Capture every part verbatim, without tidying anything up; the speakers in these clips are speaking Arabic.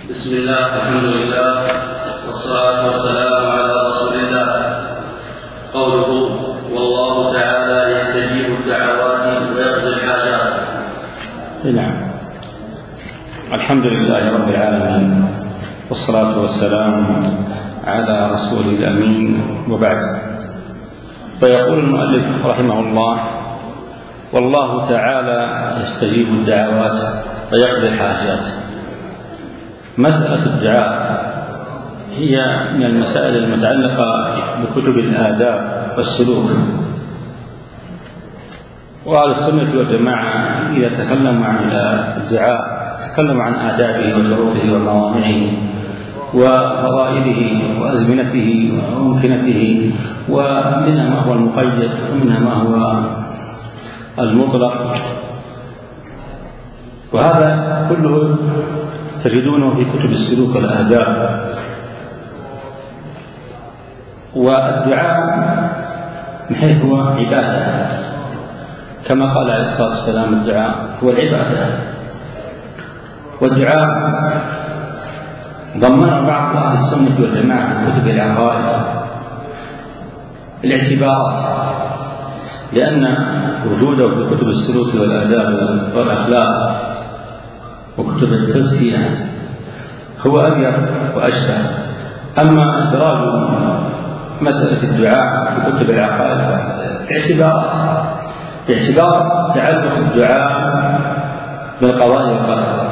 بسم الله الحمد لله والصلاة والسلام على رسول الله. قوله والله تعالى يستجيب الدعوات ويقضي الحاجات. نعم، الحمد لله رب العالمين والصلاة والسلام على رسول الأمين، وبعد. فيقول المؤلف رحمه الله: والله تعالى يستجيب الدعوات ويقضي الحاجات. مسألة الدعاء هي من المسائل المتعلقة بكتب الآداب والسلوك، وأهل السنة والجماعة إذا تكلموا عن الدعاء تكلموا عن آدابه وشروطه وموانعه وفضائله وأزمنته وأمكنته، ومنها ما هو المقيد ومنها ما هو المطلق، وهذا كله تجدونه في كتب السلوك والآداب. والدعاء من حيث هو عبادة، كما قال عليه الصلاة والسلام: الدعاء هو العبادة. والدعاء ضمن بعض أهل السنة والجماعة في كتب العقائد الاعتبارات، لأن وجوده في كتب السلوك والآداب والأخلاق وكتب التزكية هو أبيض وأشبه. أما إدراج مسألة الدعاء في كتب العقائد باعتبارات باعتبار تعلق الدعاء بالقضاء والقدر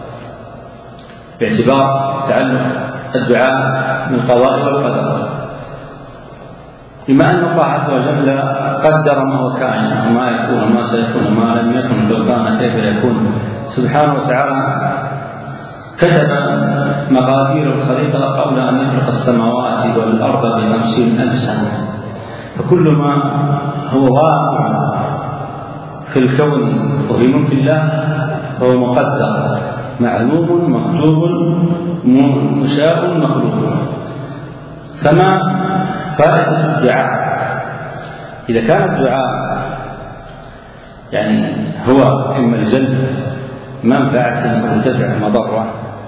باعتبار تعلق الدعاء بالقضاء والقدر بما أن الله عز وجل قدر ما هو كائن وما يكون وما سيكون وما لم يكن لو كان كيف يكون سبحانه وتعالى. كتب مقادير الخليقة قبل أن يخلق السماوات والأرض بخمسين ألف سنة، فكل ما هو واقع في الكون وفي ملك الله فهو مقدر معلوم مكتوب مشاء مخلوق. فما فائدة الدعاء إذا كان الدعاء يعني هو إما الجلب منفعة أو دفع مضرة؟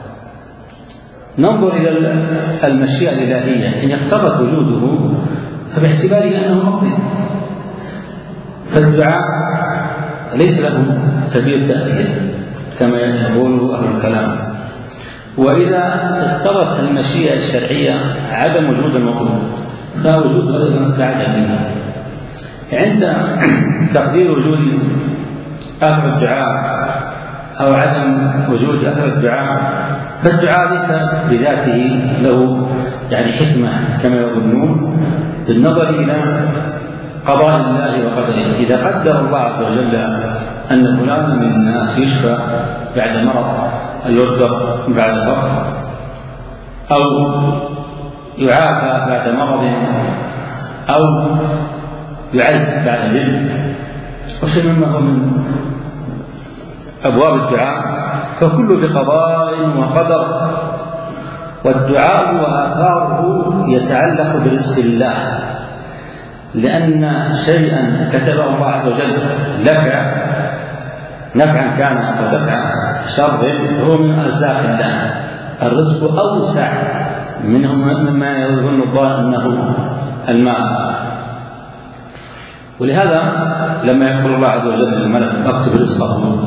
ننظر إلى المشيئة الإلهية، إن اقتضت وجوده فباعتباره أنه مقضي، فالدعاء ليس له كبير تأثير كما يقوله أهل الكلام. وإذا اقتضت المشيئة الشرعية عدم وجود المطلوب فوجود أيضا كعدمه. عند تقدير وجود آخر الدعاء أو عدم وجود آخر الدعاء، فالدعاء ليس بذاته له يعني حكمة كما يظنون، بالنظر إلى قضاء الله وقدره. إذا قدر الله عز وجل أن فلان من الناس يشفى بعد مرض أو يرزق بعد فقر أو يعافى بعد مرض أو يعز بعد علم وشيء مما هو من أبواب الدعاء، فكله بقضاء وقدر. والدعاء وآثاره يتعلق برزق الله، لأن شيئا كتبه الله عز وجل لك نفعا كان أو دفع شر هو من أرزاق الله. الرزق أوسع منه مما يظن الله أنه المال. ولهذا لما يقول الله عز وجل للملك: اكتب رزقه،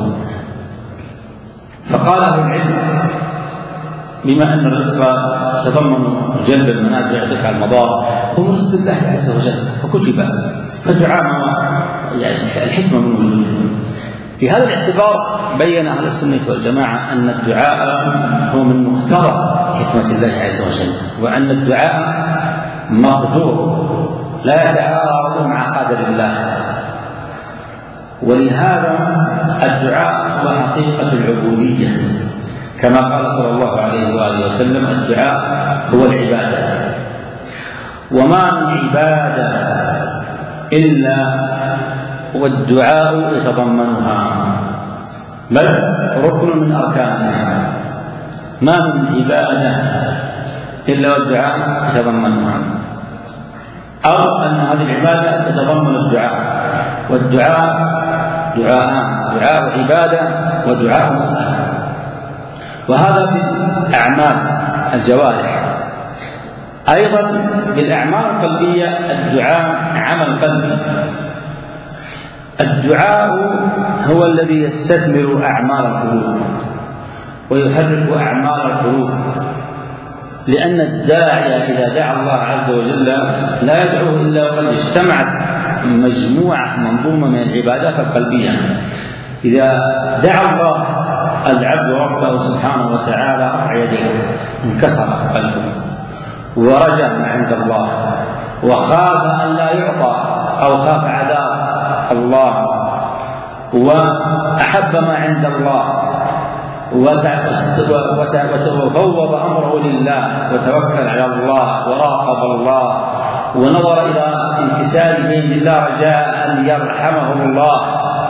فقال أهل العلم بما أن الرزق تضمن جلب المنافع ودفع المضار هو رزق الله عز وجل فكتب، فالدعاء يعني الحكمة من وجوده. في هذا الاعتبار بين أهل السنة والجماعة أن الدعاء هو من مقتضى حكمة الله عز وجل، وأن الدعاء مقدور لا يتعارض مع قدر الله. ولهذا الدعاء هو حقيقة العبودية، كما قال صلى الله عليه وآله وسلم: الدعاء هو العبادة. وما من عبادة إلا والدعاء يتضمنها، بل ركن من أركانها. ما من عبادة إلا والدعاء يتضمنها، أو أن هذه العبادة تتضمن الدعاء. والدعاء دعاء دعاء عبادة ودعاء مسألة. وهذا بالأعمال الجوارح. أيضا بالأعمال القلبية الدعاء عمل قلبي. الدعاء هو الذي يستثمر أعمال القلوب ويحرك أعمال القلوب، لأن الداعي إذا دعا الله عز وجل لا يدعوه إلا وقد اجتمعت مجموعة منظومة من العبادات القلبية. إذا دعا الله العبد ربه سبحانه وتعالى رفع يديه، انكسر قلبه ورجا ما عند الله، وخاف أن لا يعطى أو خاف عذاب الله، وأحب ما عند الله، وفوض أمره لله وتوكل على الله وراقب الله ونظر إلى انكساره لله رجاء أن يرحمه الله،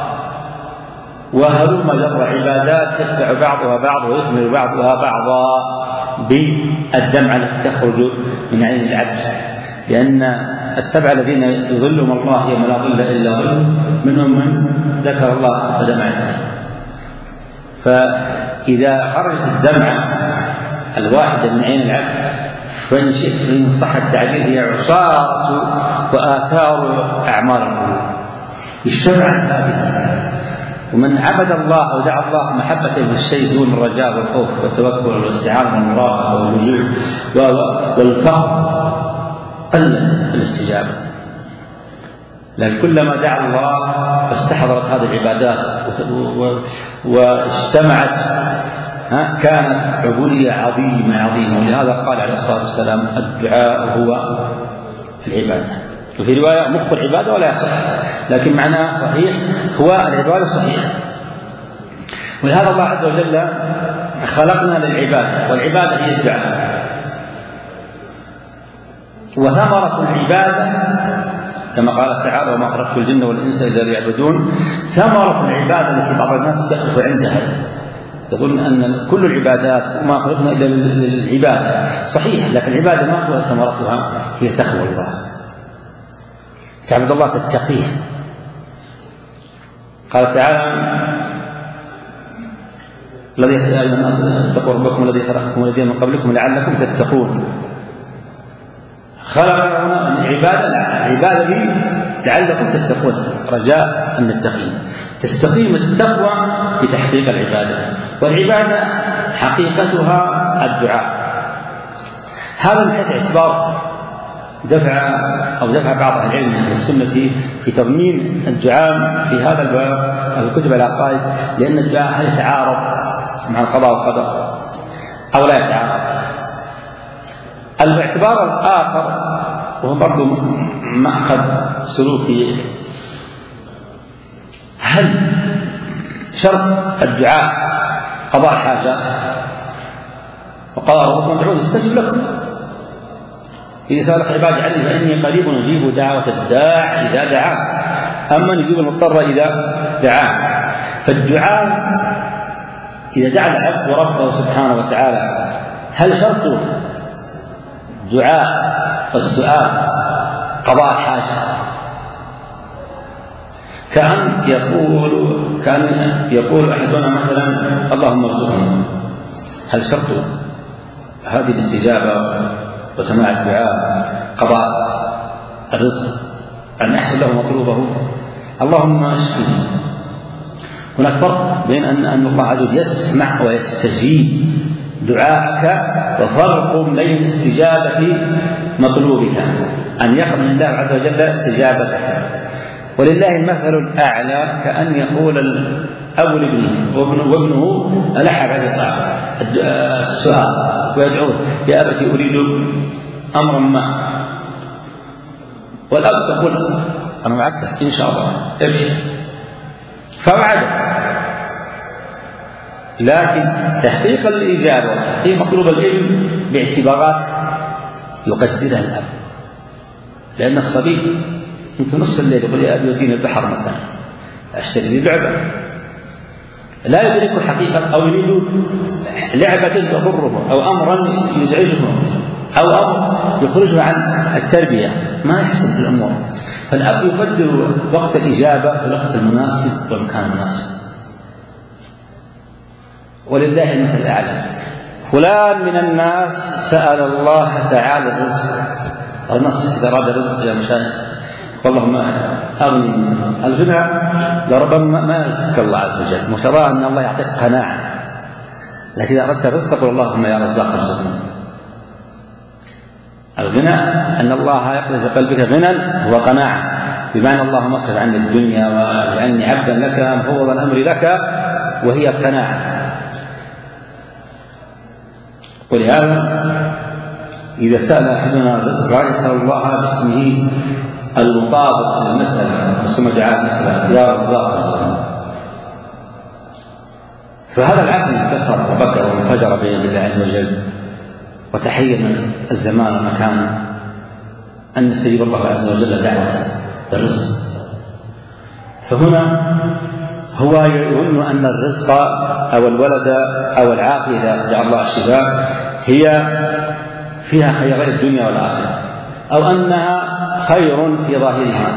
وهلم جر عبادات تتبع بعضها بعض ويثمر بعضها بعضا بالدمعة التي تخرج من عين العبد. لأن السبعة الذين يظلهم الله يوم لا ظل إلا ظل منهم من ذكر الله فدمعته. فإذا خرجت الدمعة الواحدة من عين العبد فإن شئت فإن صح التعبير هي عصارة وآثار أعمال القلوب اجتمعت هذه. ومن عبد الله ودعا الله محبة بالشيء دون الرجاء والخوف والتوكل والاستعانة والمراقبة واللجوء والفقر قلت الاستجابة. لأن كلما دعا الله فاستحضرت هذه العبادات واجتمعت كانت عبودية عظيمة عظيمة. ولهذا قال عليه الصلاة والسلام الدعاء هو العبادة. وفي رواية مخ العبادة ولا يصح، لكن معناه صحيح هو العبادة صحيح. ولهذا الله عز وجل خلقنا للعبادة، والعبادة هي الدعاء. وثمرة العبادة كما قال تعالى وما خلقت الجن والإنس إلا ليعبدون، ثمرة العبادة التي بعض الناس يقف عندها يظن أن كل العبادات ما خلقنا إلا للعبادة، صحيح، لكن العبادة ما هو ثمرتها؟ هي تقوى الله، تعبد الله تتقيه. قال تعالى الذي اتقوا ربكم الذي خلقكم والذين من قبلكم لعلكم تتقون. خلق هنا العبادة، العبادة دي لعلكم تتقون، رجاء أن نتقي. تستقيم التقوى بتحقيق العبادة، والعبادة حقيقتها الدعاء. هذا من حيث اعتبار دفع أو دفع بعض أهل العلم من السنة في تضمين الدعاء في هذا الباب في كتب العقائد، لأن الدعاء هل يتعارض مع القضاء والقدر أو لا يتعارض؟ الاعتبار الآخر وهو برضو مأخذ سلوكي، هل شرط الدعاء قضاء الحاجات؟ وقال ربكم ادعوني استجب لكم إذا سألك عبادي عني فإني قريب أجيب دعوة الداع إذا دعا، أما نجيب المضطر إذا دعا. فالدعاء إذا دعا العبد ربه سبحانه وتعالى هل شرط دعاء السؤال قضاء الحاجة؟ كأن يقول كان يقول أحدنا مثلا اللهم ارزقنا، هل شرط هذه الاستجابة وسماع الدعاء قضاء الرزق أن يحصل له مطلوبه؟ اللهم اشفني. هناك فرق بين أن أن الله عز وجل يسمع ويستجيب دعاءك، وفرق بين استجابة مطلوبك أن يقبل الله عز وجل استجابتك. ولله المثل الأعلى، كأن يقول أبو لابنه وابنه ألح بعد السؤال ويدعوه يا أبتي أريد أمرا ما، والأب يقول أنا وعدتك إن شاء الله ابشر، فوعده. لكن تحقيق الإجابة وتحقيق مطلوب العلم باعتبارات يقدرها الأب، لأن الصبي يمكن نصف الليل يقول يا أبي وديني البحر مثلا أشتري لي لعبة، لا يدرك حقيقة، أو يريد لعبة تضره أو أمرا يزعجه أو أمر يخرجه عن التربية، ما يحسن في الأمور. فالأب يقدر وقت الإجابة في الوقت المناسب والمكان المناسب. ولله المثل الأعلى. فلان من الناس سأل الله تعالى الرزق، الناس إذا أراد الرزق يا مشايخ اللهم أغني، الغنى لربما ما يرزقك الله عز وجل، مشروع أن الله يعطيك قناعة، لكن إذا أردت الرزق قل اللهم يا رزاق ارزقنا. الغنى أن الله يقذف في قلبك غنى وقناعة، بمعنى اللهم اصرف عني الدنيا واجعلني عبدا لك مفوض الأمر لك، وهي قناعة. ولهذا إذا سأل أحدنا الرزق يسأل الله باسمه المطابق للمسألة، ثم دعاء المسألة يا رزاق ارزقنا. فهذا العبد انكسر وبكر وانفجر بين الله عز وجل وتحير من الزمان والمكان أن يستجيب الله عز وجل دعوته بالرزق. فهنا هو يظن أن الرزق أو الولد أو العافية إذا جعل الله الشفاء هي فيها خير الدنيا والآخرة، أو أنها خير في ظاهرها،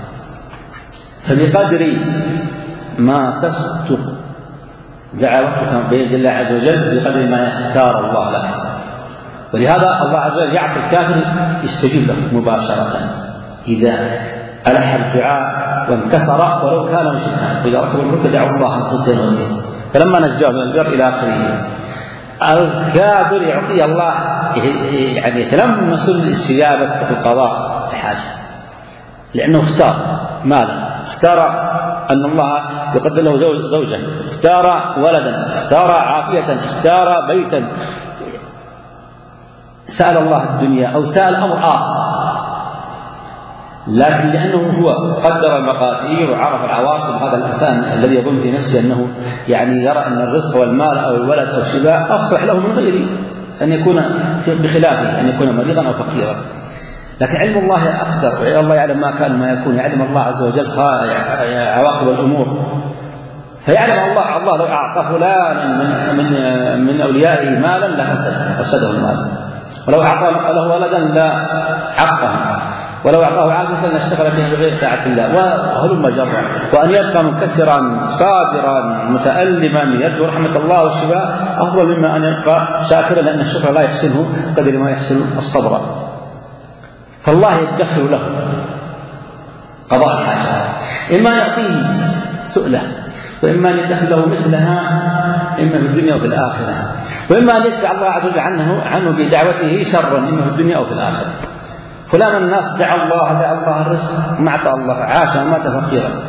فبقدر ما تصدق دعوتك بيد الله عز وجل بقدر ما يختار الله لك. ولهذا الله عز وجل يعطي الكافر يستجيب له مباشرة إذا ألح الدعاء وانكسر ولو كان مشركا، وإذا ركبوا الفلك دعوا الله مخلصين له الدين فلما نجاه من البر إلى آخره. الكافر يعطي الله يعني يتلمس الاستجابة في القضاء في حاجة، لأنه اختار ماذا؟ اختار أن الله يقدر له زوجا، اختار ولدا، اختار عافية، اختار بيتا، سأل الله الدنيا أو سأل أمر آخر، لكن لأنه هو قدر المقادير وعرف العواقب. هذا الإنسان الذي يظن في نفسه أنه يعني يرى أن الرزق والمال أو الولد أو الشباب أصلح له من غيره أن يكون بخلافه، أن يكون مريضا أو فقيرا، لكن علم الله أقدر، الله يعلم ما كان ما يكون، يعلم الله عز وجل عواقب الأمور، فيعلم الله الله لو أعطى فلانا من من من أوليائه مالا لفسد فسده المال، ولو أعطى له ولدا لا عقه، ولو أعطاه عافية لاشتغل فيها بغير طاعة الله، وهلم جرا. وأن يبقى منكسرا صابرا متألما يرجو رحمة الله والشفاء أفضل مما أن يبقى شاكرا، لأن الشكر لا يحسنه قدر ما يحسن الصبر. فالله يدخر له قضاء الحاجة، إما يعطيه سؤله، وإما أن يدخر له مثلها إما في الدنيا وفي الآخرة، وإما أن يدفع الله عز وجل عنه, عنه بدعوته شرا إما في الدنيا أو في الآخرة. فلان الناس دعا الله دعا الله الرزق ما أعطى الله، عاش ومات فقيرا،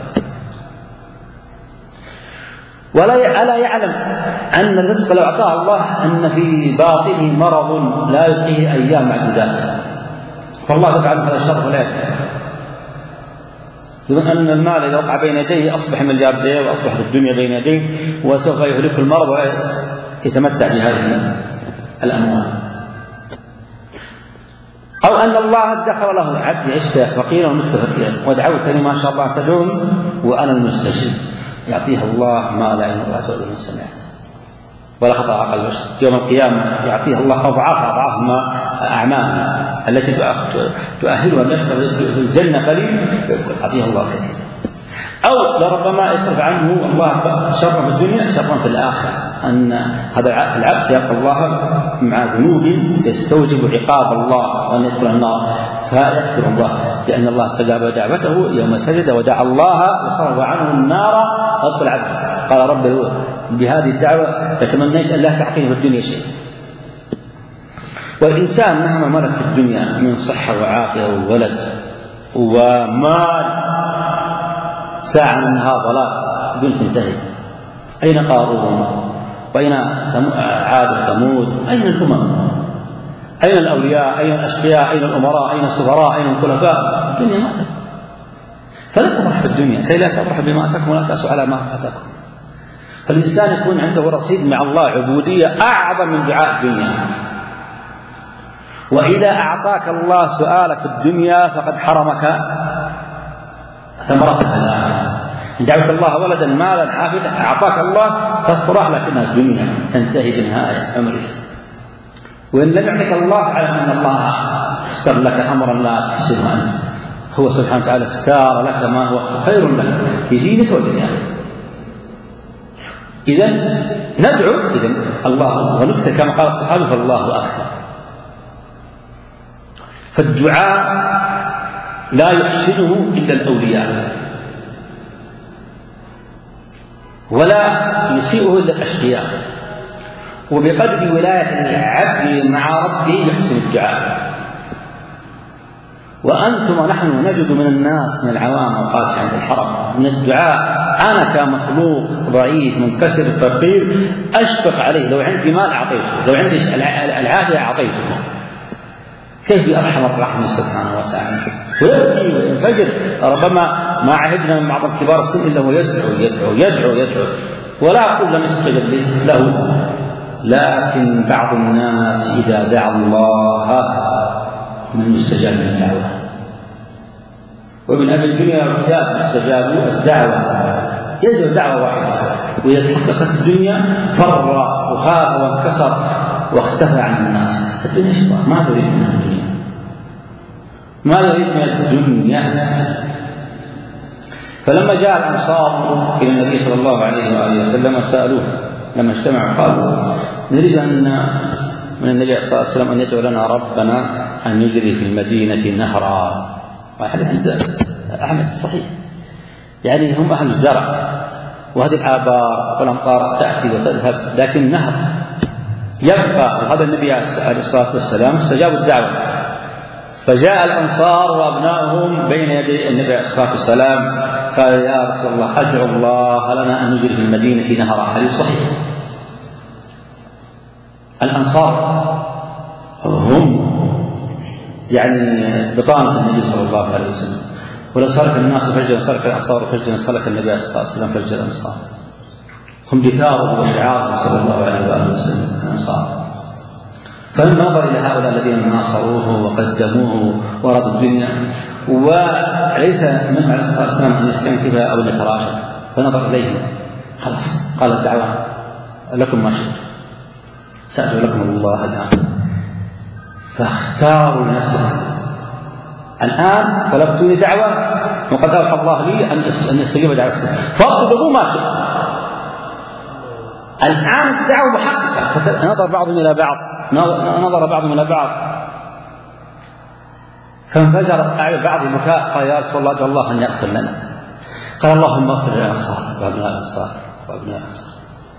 ولا ألا يعلم أن الرزق لو أعطاه الله أن في باطنه مرض لا يبقيه أيام معدودات، فالله يفعل هذا الشر ولا يفعل. يظن أن المال إذا وقع بين يديه أصبح ملياردير وأصبحت الدنيا بين يديه وسوف يهلك المرض ويتمتع بهذه الأموال. أو أن الله ادخر له عبد عشت فقيرا ومت فقيرا ودعوتني ما شاء الله تدعوني وأنا المستجيب، يعطيها الله ما لا عين رأت ولا أذن سمعت ولا خطر عقل البشر. يوم القيامة يعطيها الله أضعاف أضعاف ما أعمالها التي تؤهلها في الجنة قليل يعطيها الله كثير. أو لربما يصرف عنه الله شرا في الدنيا شرا في الآخرة، أن هذا العبد سيلقى الله مع ذنوب يستوجب عقاب الله وأن يدخل النار، فيغفر الله لأن الله استجاب دعوته يوم سجد ودعا الله وصرف عنه النار فادخل عبده. قال رب بهذه الدعوة يتمنيت أن لا تعطيه في الدنيا شيء. والإنسان مهما ملك في الدنيا من صحة وعافية وولد ومال ساعة منها ضلال بدون تنتهي. أين قارون؟ وأين عاد وثمود؟ أين الأمم؟ أين الأولياء؟ أين الأشقياء؟ أين الأمراء؟ أين السفراء؟ أين الخلفاء؟ الدنيا ما تكون. فلا تفرح بالدنيا كي لا تفرح بما أتاكم ولا تأسوا على ما فاتكم. فالإنسان يكون عنده رصيد مع الله عبودية أعظم من دعاء الدنيا. وإذا أعطاك الله سؤالك الدنيا فقد حرمك ثمرتها الآخرة. إن دعوت الله ولدا مالا عافية أعطاك الله فافرح، لكنها الدنيا تنتهي بنهاية عمرك. وإن لم يعطك الله فاعلم أن الله اختار لك أمرا لا تحسنه أنت، هو سبحانه وتعالى اختار لك ما هو خير لك في دينك ودنياك. إذا ندعو إذا الله، ونكتب كما قال الصحابة فالله أكثر. فالدعاء لا يحسنه إلا الأولياء، ولا يسيئه إلا الأشقياء، وبقدر ولاية العبد مع ربه يحسن الدعاء. وأنتم ونحن نجد من الناس من العوام أوقات عند الحرم من الدعاء أنا كمخلوق ضعيف منكسر فقير أشفق عليه، لو عندي مال أعطيته، لو عندي العافية أعطيته. كيف يرحم الرحمن سبحانه وتعالى ويبكي وينفجر. ربما ما عهدنا من بعض كبار السن إلا هو يدعو يدعو يدعو يدعو ولا أقول لم يستجب له، لكن بعض الناس إذا دعا الله من يستجاب للدعوة. ومن أهل الدنيا والكتاب استجابوا الدعوة، يدعو دعوة واحدة، وإذا تحققت الدنيا فر وخاف وانكسر واختفى عن الناس. الدنيا شباب ما نريد من الدنيا، ما نريد من الدنيا. فلما جاء الأنصار إلى النبي صلى الله عليه وآله وسلم سألوه لما اجتمعوا قالوا نريد أن من النبي صلى الله عليه وسلم أن يدعو لنا ربنا أن يجري في المدينة نهرا. وحديث عند أحمد صحيح، يعني هم أهل الزرع وهذه الآبار والأمطار تأتي وتذهب، لكن نهر يبقى. وهذا النبي عليه الصلاة والسلام استجابوا الدعوة، فجاء الأنصار وأبنائهم بين يدي النبي عليه الصلاة والسلام قال يا رسول الله أدعو الله لنا أن نجري في المدينة نهرا. حديث صحيح. الأنصار هم يعني بطانة النبي صلى الله عليه وسلم، ولو سلك الناس فجرا سلك الأنصار فجرا سلك النبي صلى الله عليه وسلم فجر الأنصار. هم دثاره وشعاره صلى الله عليه وآله وسلم الأنصار. فلما نظر إلى هؤلاء الذين ناصروه وقدموه وأرادوا الدنيا، وليس من عليه الصلاة والسلام أن يستنكف أو أن يتراجع، فنظر إليهم خلاص قال الدعوة لكم ما شئتم سألوا لكم الله الآن. فاختاروا لنفسهم الآن طلبتوني دعوة وقد ألقى الله لي أن يستجيب دعوتكم فاطلبوا ما شئتم. الآن الدعوة محققة. نظر بعضهم إلى بعض نظر بعضهم إلى بعض فانفجرت أعين بعض البكاء قال يا رسول الله ادعو الله أن يغفر لنا. قال اللهم اغفر للأنصار وأبناء الأنصار وأبناء الأنصار،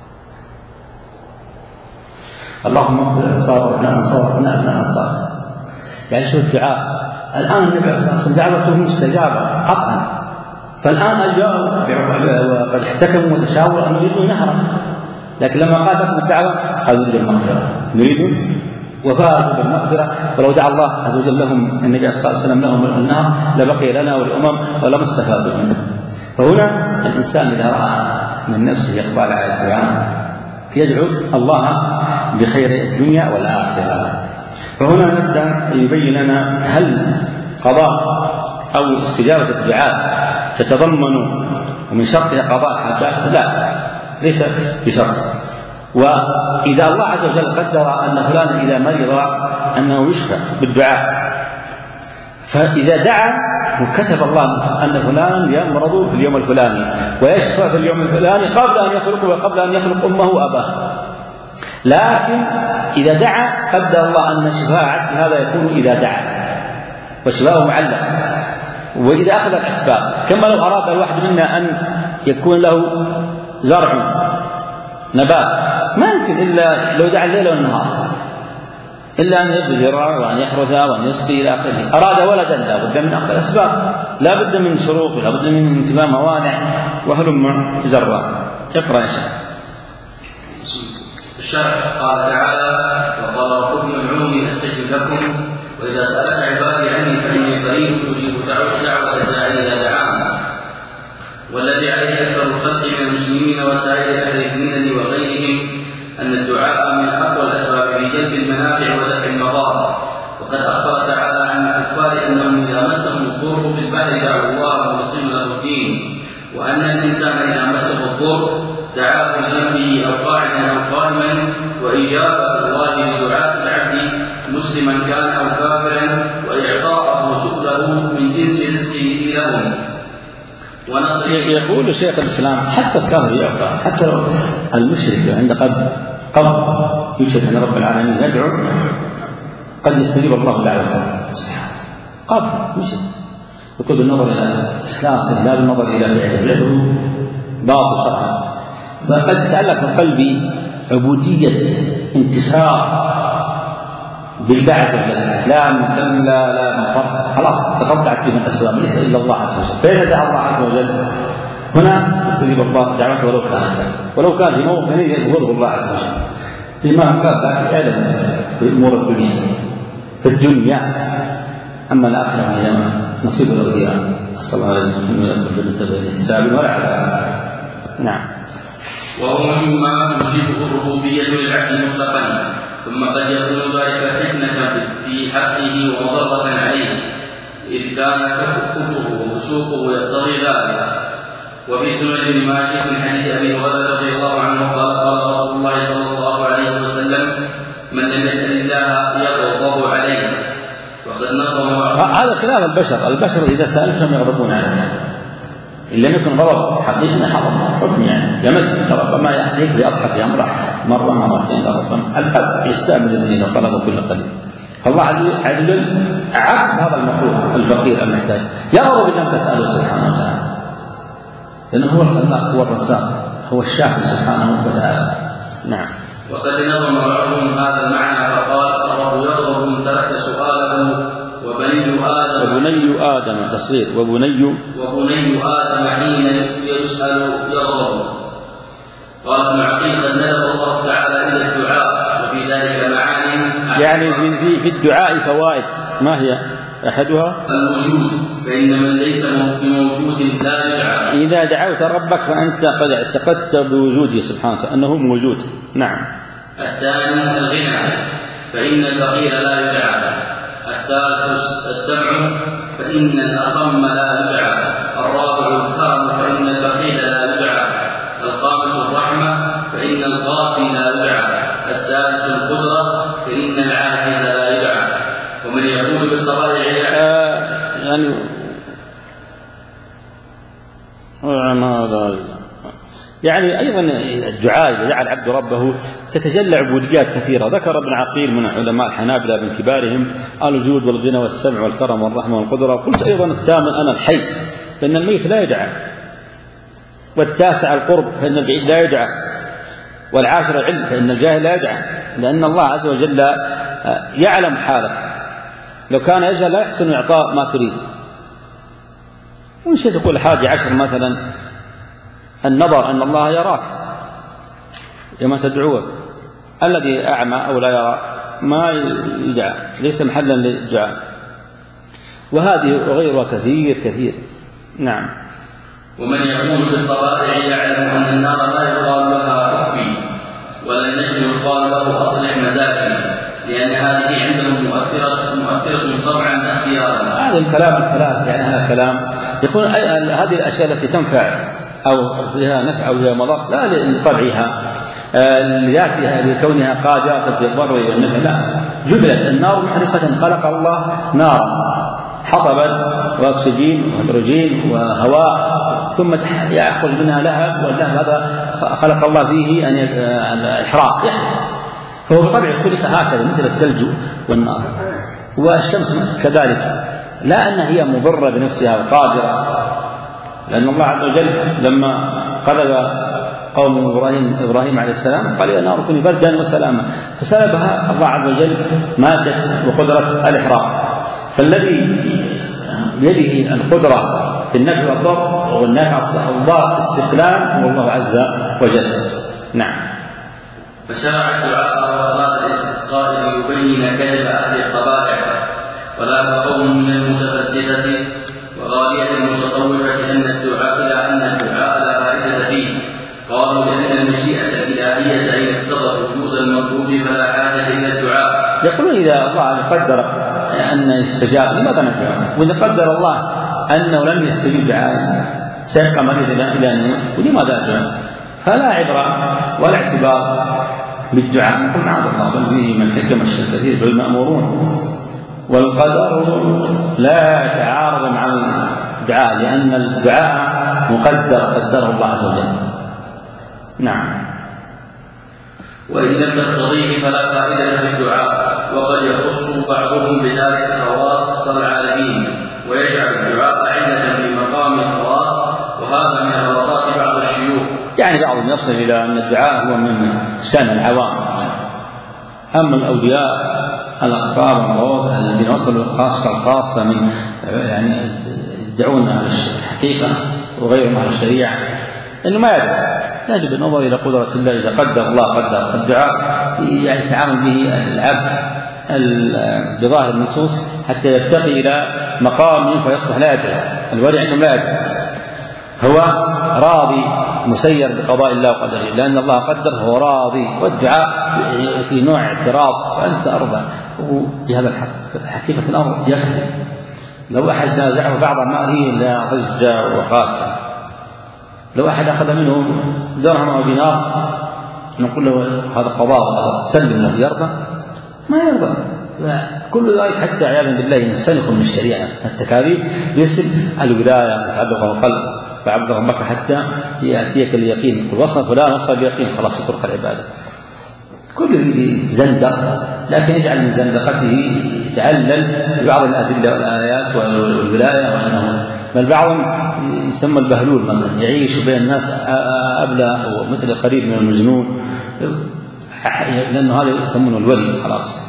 اللهم اغفر للأنصار وأبناء الأنصار وأبناء الأنصار. يعني شو الدعاء الآن النبي عليه الصلاة والسلام دعوته مستجابة قطعا. فالآن أجاؤوا وقد احتكموا وتشاوروا أن يريدوا نهرا، لكن لما قال لكم الدعوة قالوا نريد المغفرة نريد وفاءوا بالمغفرة. ولو دعا الله عز وجل لهم النبي صلى الله عليه وسلم لهم النهر لبقي لنا والأمم ولما استفادوا منه. فهنا الإنسان إذا رأى من نفسه يقبل على الدعاء يدعو الله بخير الدنيا والآخرة. فهنا نبدأ يبين لنا هل قضاء أو استجابة الدعاء تتضمن ومن شرطها قضاء الحاجات؟ لا، ليس بشرط. وإذا الله عز وجل قدر أن فلان إذا مرض أنه يشفى بالدعاء، فإذا دعا وكتب الله أن فلان يمرض في اليوم الفلاني ويشفى في اليوم الفلاني قبل أن يخلقه وقبل أن يخلق أمه وأباه. لكن إذا دعا قدر الله أن شفاء عبد هذا يكون إذا دعا، وشفاءه معلق. وإذا أخذ الأسباب كما لو أراد الواحد منا أن يكون له زرع نبات ما يمكن إلا لو دعا الليل والنهار إلا أن يبذر وأن يحرث وأن يسقي إلى آخره. أراد ولدا لا بد من أخذ الأسباب، لا بد من شروط لا بد من انتباه موانع وهلم جرا. اقرأ إن شاء الله. الشرع قال تعالى وقال ربكم ادعوني أستجب لكم وإذا سألك عبادي عني فإني قريب أجيب دعوة الداعي إذا دعان. والذي عليه أكثر الخلق من المسلمين وسائر أهل الملل وغيرهم أن الدعاء من أقوى الأسباب في جلب المنافع ودفع المضار. وقد أخبر تعالى عن الكفار أنهم إذا مسهم الضر في البحر دعوا الله مخلصين له الدين، وأن الإنسان إذا مسه الضر دعاه بجنبه أو قاعدا أو قائما، وإجابة الله لدعاء العبد مسلما كان أو كافرا وإعطاءه سؤله من جنس رزقه لهم ونصر يقول شيخ الإسلام حتى الكافر يعطى، حتى لو المشرك عند قد قبر يشهد أن رب العالمين يدعو قد يستجيب الله دعوته قبر مشرك، يقول بالنظر إلى إخلاصه لا بالنظر إلى فعله، فعله باطل شرعا. فقد تتعلق من قلبي عبودية انكسار بالله عز وجل، لا من كلا لا من فرق، خلاص تقطعت به الأسباب، ليس إلا الله عز وجل. فإذا دعا الله عز وجل هنا يستجيب الله دعوته ولو كان ولو كان في موطن يغضب الله عز وجل. الإمام قال لكن اعلم في أمور الدنيا في الدنيا، أما الآخرة هي نصيب الأولياء. أسأل الله أن يكون بالنسبة حساب ولا عذاب. نعم. وهو مما توجبه الربوبية للعبد مطلقا، ثم قد يكون ذلك فتنة في حقه ومضرة عليه إذ كان كفره وفسوقه يقتضي ذلك. وفي سنن ابن ماجه من حديث أبي هريرة رضي الله عنه قال قال رسول الله صلى الله عليه وسلم: من لم يسأل الله يغضب عليه. وقد نظم هذا خلاف البشر، البشر إذا سألتهم يغضبون عليه، إن لم يكن غضب حقيقي حرم حكم يعني يمد، ربما يحكيك لأضحك يمرح مرة مرتين، ربما الأب يستعمل الدين وطلبه كل قليل. فالله عز وجل عكس هذا المخلوق الفقير المحتاج، يغضب إن تسأله سبحانه وتعالى، لأنه هو الخلاق هو الرزاق هو الشافي سبحانه وتعالى. نعم. وقد نظم بعضهم هذا المعنى فقال: الرب يغضب إن تركت سؤاله وبني آدم وبني آدم تصغير وبني وبني آدم حين يسأل يغضب. قال ابن عقيل: قد ندب الله تعالى إلى الدعاء وفي ذلك معاني، يعني في في الدعاء فوائد. ما هي أحدها؟ الوجود، فإن من ليس بموجود لا يدعى. إذا دعوت ربك فأنت قد اعتقدت بوجوده سبحانه أنه موجود. نعم. الثاني الغنى، فإن الفقير لا يدعى. الثالث السمع، فإن الأصم لا يدعى. الرابع الكرم، فإن البخيل لا يدعى. الخامس الرحمة، فإن القاسي لا يدعى. السادس القدرة، فإن العاجز لا يدعى. ومن يقول بالطبائع آه يعني يعني أيضا الدعاء إذا دعا العبد ربه تتجلى عبوديات كثيرة. ذكر ابن عقيل من علماء الحنابلة من كبارهم الوجود والغنى والسمع والكرم والرحمة والقدرة. قلت أيضا الثامن أنا الحي، فإن الميت لا يدعى. والتاسع القرب، فإن البعيد لا يدعى. والعاشر العلم، فإن الجاهل لا يدعى، لأن الله عز وجل يعلم حالك. لو كان يجهل لا يحسن إعطاء ما تريد. ومش تقول حاجة عشر مثلا النظر أن الله يراك لما تدعوه. الذي أعمى أو لا يرى ما يدعى، ليس محلا للدعاء. وهذه وغيرها كثير كثير. نعم. ومن يقول بالطبائع يعلم أن النار لا يقال لها أخفي ولا النجم يقال له أصلح مزاجي، لأن هذه عندهم مؤثرة مؤثرة طبعا اختيارا. هذا الكلام الثلاث يعني هذا الكلام يقول هذه الأشياء التي تنفع أو فيها نفع أو فيها مضر لا لطبعها لذاتها لكونها قادرة في الضر والنفع، لا، جبلت النار محرقة. خلق الله نارا حطبا وأكسجين وهيدروجين وهواء، ثم يأخذ منها لهب، واللهب هذا خلق الله فيه أن الإحراق يحرق، فهو بطبعه خلق هكذا مثل الثلج والنار. والشمس كذلك، لا أنها هي مضرة بنفسها وقادرة، لأن الله عز وجل لما قذف قوم إبراهيم إبراهيم عليه السلام قال يا نار كوني بردا وسلاما، فسلبها الله عز وجل مادة وقدرة الإحراق. فالذي بيده القدرة في النفع والضر والنفع والضر استقلال هو الله عز وجل. نعم. فشرع الدعاء وصلاة الاستسقاء ليبين كذب أهل الطبائع، ولا قوم من المتفلسفة وغالية المتصوفة أن الدعاء إلى أن الدعاء لا فائدة فيه. قالوا لأن المشيئة الإلهية إذا اقتضت وجود المطلوب فلا حاجة إلى الدعاء. يقولون إذا الله قدر أن يستجاب لماذا ندعو؟ وإذا قدر الله أنه لم يستجيب دعاء سيبقى مريض إلى أن يموت، ولماذا ندعو؟ فلا عبرة ولا اعتبار بالدعاء. نقول معاذ الله بل به من حكم الكثير بالمأمورون، والقدر لا يتعارض مع الدعاء، لأن الدعاء مقدر قدره الله عز وجل. نعم. وإن لم تقتضيه فلا فائدة في الدعاء، وقد يخص بعضهم بذلك خواص العالمين ويجعل الدعاء علة في مقام الخواص، وهذا من غلطات بعض الشيوخ. يعني بعضهم يصل إلى أن الدعاء هو من شأن العوام، أما الأولياء الأقطاب والروض الذين وصلوا الخاصة الخاصة من يعني يدعون على الحقيقة وغيرهم على الشريعة إنه ما يدعو، يجب النظر إلى قدرة الله. إذا قدر الله قدر الدعاء يعني يتعامل به العبد بظاهر النصوص حتى يرتقي إلى مقام فيصبح لا يدعو. الولي عندهم لا يدعو، هو راضي مسير بقضاء الله وقدره، لأن الله قدر هو راضي، والدعاء في نوع اعتراض وأنت أرضى بهذا الحق. حقيقة الأمر يكفي لو أحد نازعه بعض ماله لا ضجة وقاتل، لو أحد أخذ منه درهم أو دينار نقول له هذا قضاء سلم له، يرضى؟ ما يرضى. كل ذلك حتى عياذا بالله ينسلخ من الشريعة. التكاليف باسم الولاية متعلقة بالقلب فعبد ربك حتى يأتيك اليقين، كل وصل فلان وصل اليقين خلاص يترك العبادة. كل ذي زندق، لكن يجعل من زندقته يتعلل ببعض الأدلة والآيات والولاية وأنه بل بعضهم يسمى البهلول مثلا، يعيش بين الناس أبلى ومثل قريب من المجنون، لأنه هذا يسمونه الولي خلاص،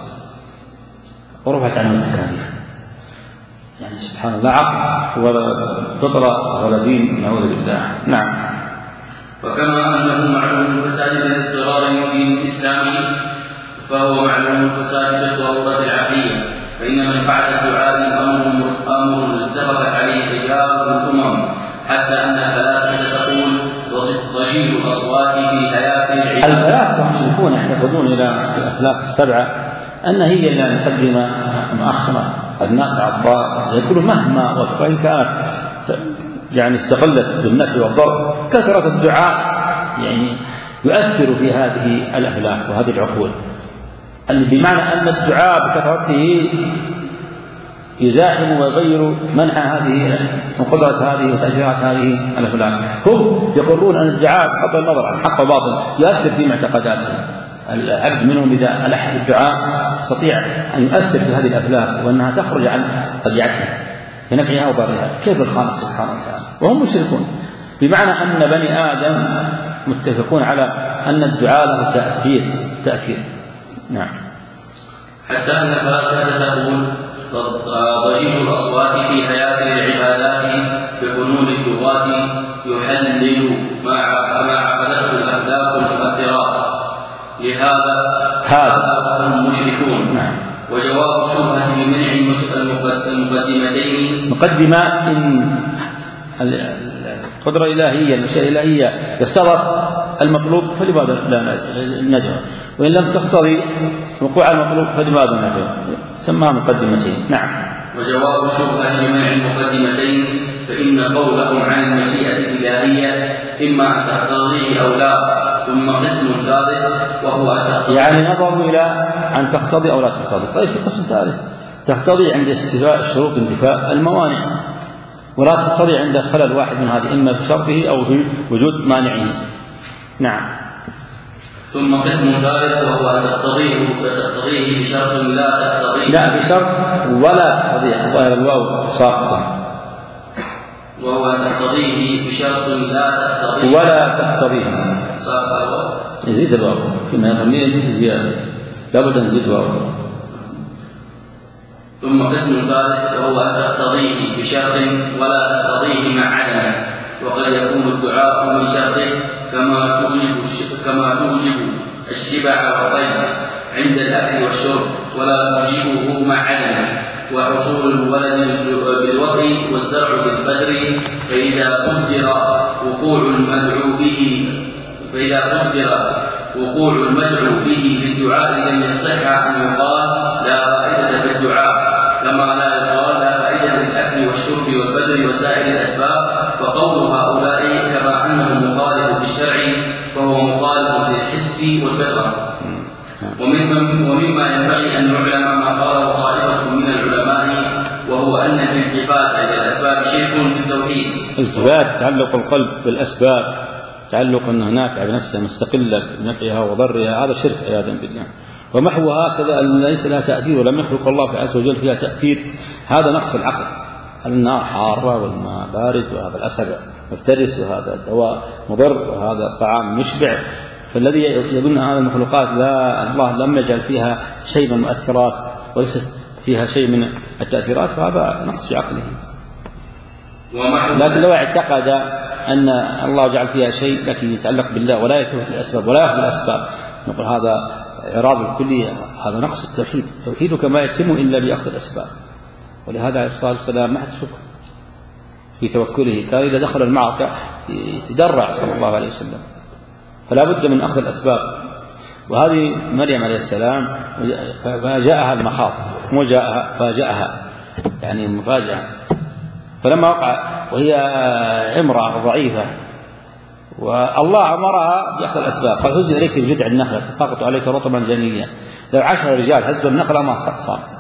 ورفعت عنه التكاليف. يعني سبحان الله عقل ولا فطرة ولا دين، نعوذ بالله. نعم. وكما أنه معلوم الفساد بالاضطرار يبين الإسلام، فهو معلوم الفساد بالضرورة العقلية، فإن منفعة الدعاء أمر أمر اتفقت عليه تجارب الأمم، حتى أن الفلاسفة تقول ضجيج الأصوات في حياة العباد. الفلاسفة مشركون يعتقدون إلى الأخلاق السبعة أن هي إلى مقدمة مؤخرة قد نقع الضار، يقول مهما وإن كانت يعني استقلت بالنفع والضر، كثرة الدعاء يعني يؤثر في هذه الأخلاق وهذه العقول، بمعنى أن الدعاء بكثرته يزاحم ويغير منع هذه وقدرة هذه وتأثيرات هذه الأخلاق. هم يقولون أن الدعاء بغض النظر عن حق وباطل يؤثر في معتقداتهم. العبد منهم إذا ألح بالدعاء يستطيع أن يؤثر في هذه الأخلاق وأنها تخرج عن طبيعتها بنفعها وضرها، كيف الخالق سبحانه وتعالى. وهم مشركون، بمعنى أن بني آدم متفقون على أن الدعاء له تأثير تأثير نعم. حتى أن الفلاسفة تقول ضجيج الأصوات في حياة العبادات بفنون اللغات يحلل ما عقدته الأخلاق المؤثرات، لهذا هذا هم مشركون. نعم. وجواب الشبهة بمنع المقدمتين مقدمة إن القدرة الإلهية المشيئة الإلهية اقتضت المطلوب فلماذا لا ندعو، وإن لم تقتضي وقوع المطلوب فلماذا ندعو، سماها مقدمتين. نعم. وجواب الشبهة بمنع المقدمتين فإن قولهم عن المشيئة الإلهية إما أن تقتضيه أو لا، ثم قسم ثالث وهو أن تقتضي، يعني نظروا إلى أن تقتضي أو لا تقتضي. طيب في قسم ثالث تقتضي عند استيفاء الشروط انتفاء الموانع، ولا تقتضي عند خلل واحد من هذه إما بشرطه أو بوجود مانعه. نعم. ثم قسم ثالث وهو أن تقتضيه تقتضيه بشرط لا تقتضيه، لا بشرط ولا تقتضيه، ظاهر الواو ساقطة، وهو أن تقتضيه بشرط لا تقتضيه ولا تقتضيه ساقطة، يزيد الواو فيما يغنيه زيادة، لابد أن نزيد واو. ثم قسم ثالث وهو أن تقتضيه بشرط ولا تقتضيه مع عدمه، وقد يكون الدعاء من شرطه كما توجب كما توجب الشبع والطيب عند الأكل والشرب، ولا توجبه مع عدمه، وحصول الولد بالوضع والزرع بالفجر، فإذا قدر وقوع المدعو به فإذا قدر وقوع المدعو به للدعاء لم يصح أن يقال لا فائدة في الدعاء، كما لا يقال لا فائدة في الأكل والشرب والبذل وسائر الأسباب. فقول هؤلاء كما أنه مخالف بالشرع فهو مخالف للحس والفطرة. ومما ينبغي أن يعلم ما قاله طائفة من العلماء، وهو أن الالتفات إلى الأسباب شرك في التفات تعلق القلب بالأسباب، تعلق أنها نافعة بنفسها مستقلة بنفعها وضرها، هذا شرك عياذا بالله. ومحوها كذا أن ليس لها تأثير ولم يخلق الله عز وجل فيها تأثير، هذا نقص في العقل. النار حارة والماء بارد وهذا الأسد مفترس وهذا الدواء مضر وهذا الطعام مشبع، فالذي يظن هذه المخلوقات لا الله لم يجعل فيها شيء من المؤثرات وليس فيها شيء من التأثيرات فهذا نقص في عقله. لكن لو اعتقد أن الله جعل فيها شيء لكن يتعلق بالله ولا يتوه الأسباب ولا يأخذ الأسباب، نقول هذا إعراض الكلية، هذا نقص في التوحيد. التوحيد كما يتم إلا بأخذ الأسباب، ولهذا عليه الصلاة والسلام ما حد شك في توكله، كان إذا دخل المعركة يتدرع صلى الله عليه وسلم، فلا بد من أخذ الأسباب. وهذه مريم عليه السلام فاجأها المخاض مو جاءها فاجأها يعني مفاجأة، فلما وقع وهي امرأة ضعيفة والله أمرها بأخذ الأسباب، قال هز إليك بجذع النخلة تساقط عليك رطبا جنيا. لو عشر رجال هزوا النخلة ما صامتت،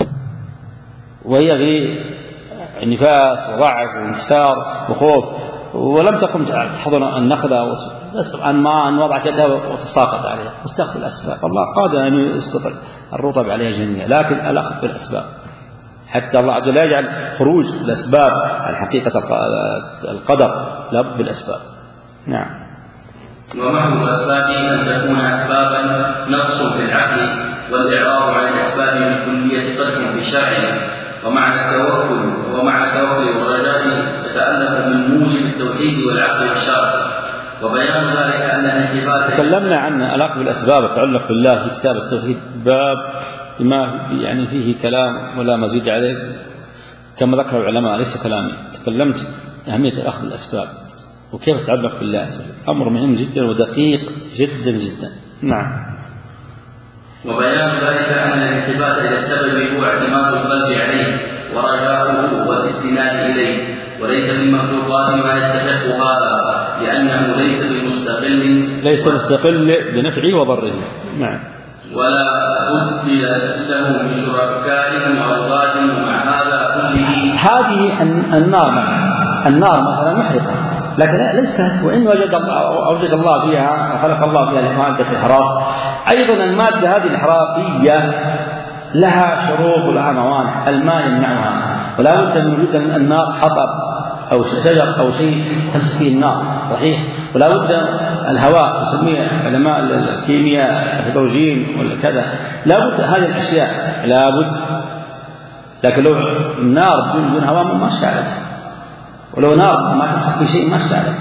وهي في نفاس وضعف وانكسار وخوف ولم تقم تحضن النخلة أن ما أن وضعت يدها وتساقط عليها، استخف الأسباب. الله قادر أن يسقط الرطب عليها جنيا، لكن الأخذ بالأسباب حتى الله عز وجل يجعل خروج الأسباب عن حقيقة القدر لابد بالأسباب. نعم. ومحو الأسباب أن تكون أسبابا نقص في العقل، والإعراض عن الأسباب بالكلية قدح في شرعه. ومعنى التوكل ومعنى التوكل والرجاء يتألف من موجب التوحيد والعقل والشرع، وبيان ذلك أن الانتباه. تكلمنا عن الأخذ بالأسباب التعلق بالله في كتاب التوحيد باب ما يعني فيه كلام ولا مزيد عليه كما ذكر العلماء، ليس كلامي. تكلمت أهمية الأخذ بالأسباب وكيف التعلق بالله، أمر مهم جدا ودقيق جدا جدا. نعم. وبيان ذلك أن الانتباه إلى السبب هو اعتماد القلب عليه ورجاؤه والاستناد إليه، وليس من مخلوقات ما يستحق هذا، لأنه ليس بمستقل ليس مستقل بنفعه وضره. نعم. ولا بد له من شركاء وأوضاد. ومع هذا كله هذه النار مثلا النار مثلا محرقة، لكن ليست وإن وجد الله أوجد الله فيها وخلق الله فيها مادة الإحراق، أيضا المادة هذه الإحراقية لها شروط ولها موانع، الماء يمنعها، ولا بد من وجود النار حطب أو شجر أو شيء تمسك فيه النار صحيح، ولا بد الهواء يسميه علماء الكيمياء الهيدروجين ولا كذا، لا بد هذه الأشياء لا بد. لكن لو النار بدون هواء ما اشتعلت، ولو نار ما تمسك في شيء ما اشتعلت،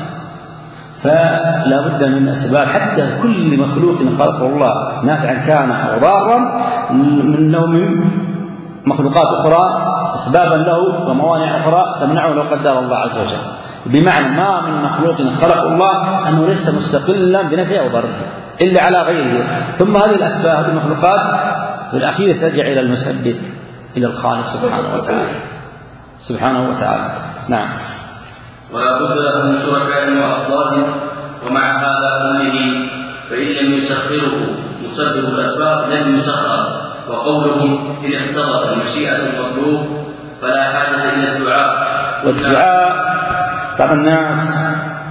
فلا بد من أسباب. حتى كل مخلوق خلقه الله نافعا كان أو ضارا من له من مخلوقات أخرى أسبابا له وموانع أخرى تمنعه لو قدر الله عز وجل، بمعنى ما من مخلوق خلق الله أنه ليس مستقلا بنفعه وضره إلا على غيره. ثم هذه الأسباب هذه المخلوقات في الأخير ترجع إلى المسبب إلى الخالق سبحانه وتعالى سبحانه وتعالى. نعم. ولا بد له من شركاء وأضداد. ومع هذا كله فإن لم يسخره مسبب الأسباب لم يسخر. وقولهم إن اقتضت المشيئة المطلوب فلا حاجة إلى الدعاء. والدعاء بعض الناس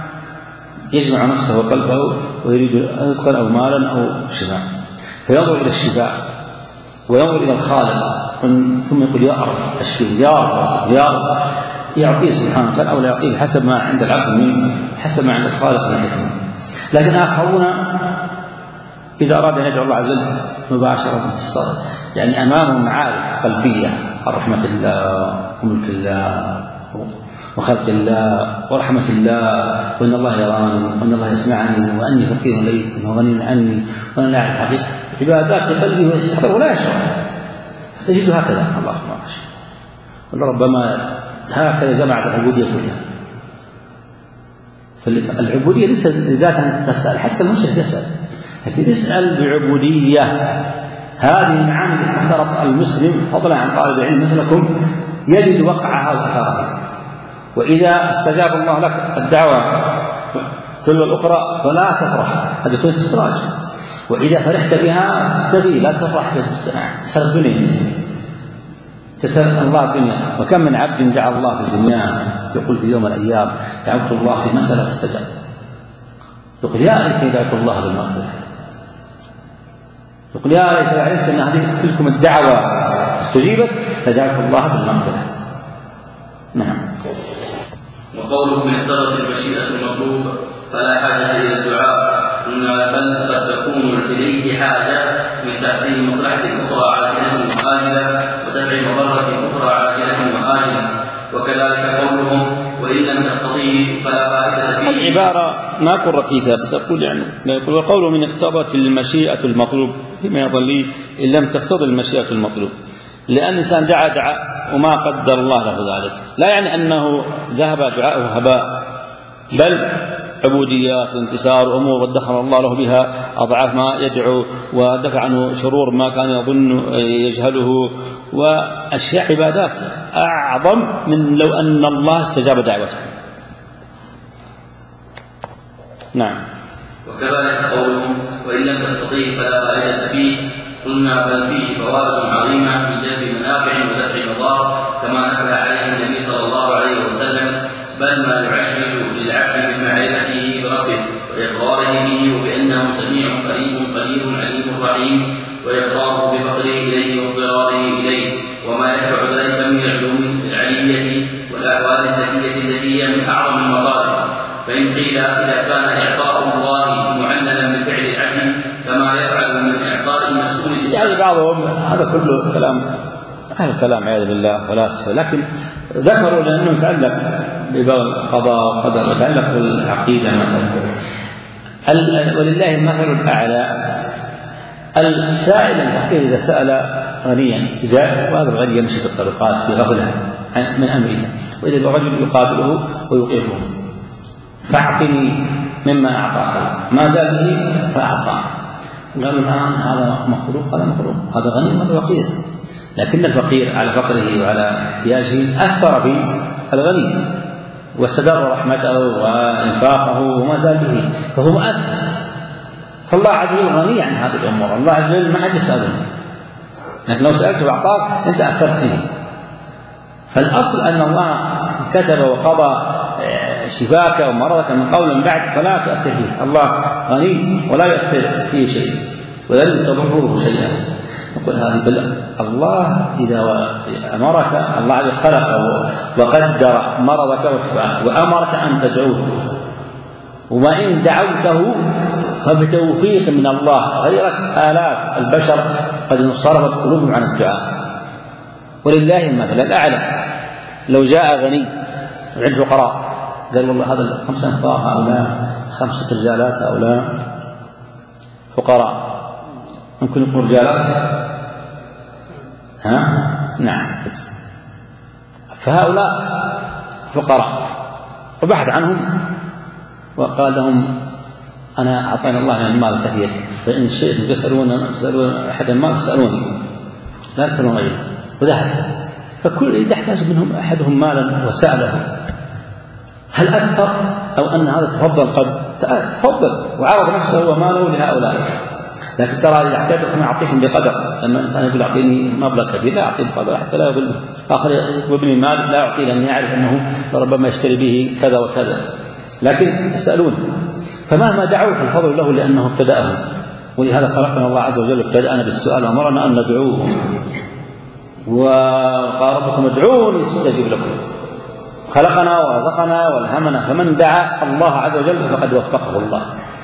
يجمع نفسه وقلبه ويريد رزقا أو مالا أو شفاء، فينظر إلى الشفاء وينظر إلى الخالق ثم يقول يا رب أشفيه يا رب يا رب، يعطيه سبحانه وتعالى أو لا يعطيه حسب ما عند العبد من حسب ما عند الخالق من حكمه. لكن آخرون إذا أراد أن يدعو الله عز وجل مباشرة الصدر، يعني أمامهم معارف قلبية رحمة الله وملك الله وخلق الله ورحمة الله وأن الله يراني وأن الله يسمعني وأني فقير إليه وأنه غني عني وأنا لا أعرف حقيقة عبادات في قلبه ويستحضر ولا يشعر، تجد هكذا اللهم أشهد. ولربما هكذا جمعت العبودية كلها. فالعبودية ليس لذات أن تسأل، حتى المشرك يسأل، لكن اسأل بعبودية. هذه المعاني اللي استحضرت المسلم فضلا عن طالب العلم مثلكم يجد وقعها وأثرها. وإذا استجاب الله لك الدعوة تلو الأخرى فلا تفرح، هذا يكون استدراج. وإذا فرحت بها تبي لا تفرح بالسلب بنيت، تسأل الله الدنيا. وكم من عبد دعا الله في الدنيا يقول في يوم الأيام دعوت الله في مسألة فاستجاب، يقول يا ليت دعوت الله بالمغفرة، يقول يا ليت علمت أن هذه تلكم الدعوة استجيبت فدعوت الله بالمغفرة. نعم. وقوله من اختلط المشيئة المطلوب فلا حاجة إلى الدعاء، قلنا بل قد تكون إليه حاجة من تحسين مصلحة أخرى عاجلة وآجلة ودفع مضرة أخرى عاجلة وآجلة. وكذلك قولهم وإن لم تقتضيه فلا فائدة فيه. العبارة ما أقول ركيكة بس أقول يعني يقول وقوله من اقتضت المشيئة المطلوب فيما يظل لي إن لم تقتضي المشيئة المطلوب، لأن الإنسان دعا دعا وما قدر الله له ذلك، لا يعني أنه ذهب دعاءه هباء، بل عبوديات وانكسار وأمور ودخل الله له بها أضعاف ما يدعو ودفع عنه شرور ما كان يظن يجهله، وأشياء عبادات أعظم من لو أن الله استجاب دعوته. نعم. وكذلك قولهم وإن لم تستطيع فلا فائدة فيه، قلنا بل فيه فوائد عظيمة في جلب منافع ودفع مضار كما نبه عليه النبي صلى الله عليه وسلم، بل ما يعجل للعبد من معرفته بربه وإقراره به وبأنه سميع قريب قدير عليم رحيم، وإقراره بفقره إليه واضطراره إليه، وما يدفع ذلك من العلوم العلية والأحوال الزكية التي هي من أعظم المطالب. فإن قيل إذا كان إعطاء الله معللا بفعل العبد كما يفعل من إعطاء المسؤول يعني بعضهم هذا كله كلام هذا الكلام عياذ بالله فلاسفة، لكن ذكروا لأنه يتعلق بباب القضاء والقدر ويتعلق بالعقيدة مثلا. ولله المثل الأعلى. السائل الفقير إذا سأل غنيا جاء وهذا الغني يمشي في الطرقات في غفلة من أمره، وإذا الرجل يقابله ويوقفه فأعطني مما أعطاك ما زال به فأعطاه، قال الآن هذا مخلوق هذا مخلوق هذا غني وهذا فقير، لكن الفقير على فقره وعلى احتياجه أثر بالغني واستدار رحمته وإنفاقه وما زال به فهو مؤثر. فالله عز وجل غني عن هذه الأمور، الله عز وجل ما حد يسأله، لكن لو سألته وأعطاك أنت أثرت فيه. فالأصل أن الله كتب وقضى شفاك ومرضك من قول بعد فلا تؤثر فيه، الله غني ولا يؤثر فيه شيء ولن تضره شيئا. نقول هذه بل الله إذا أمرك الله عز وجل خلق وقدر مرضك وشفاك وأمرك أن تدعوه، وإن دعوته فبتوفيق من الله غيرك آلاف البشر قد انصرفت قلوبهم عن الدعاء. ولله المثل الأعلى. لو جاء غني عند فقراء قال والله هذا خمسة أنفار هؤلاء خمسة رجالات هؤلاء فقراء، ممكن يكون رجالات ها نعم، فهؤلاء فقراء، وبحث عنهم وقال لهم أنا أعطاني الله من المال كثير، فإن شئتم تسألون تسألون أحد المال تسألوني لا تسألون غيره، وذهب. فكل إذا احتاج منهم أحدهم مالا وسأله هل أكثر أو أن هذا تفضل قد تفضل وعرض نفسه وماله لهؤلاء، لكن ترى إذا احتاجكم أعطيكم بقدر، لما الإنسان يقول أعطيني مبلغ كبير لا أعطيه بقدر حتى لا يقول آخر وابني مال لا أعطيه لأن يعرف أنه ربما يشتري به كذا وكذا، لكن يسألون. فمهما دعوا فالفضل له لأنه ابتدأهم، ولهذا خلقنا الله عز وجل ابتدأنا بالسؤال وأمرنا أن ندعوه، وقال ربكم ادعوني استجب لكم، خلقنا ورزقنا والهمنا، فمن دعا الله عز وجل فقد وفقه الله.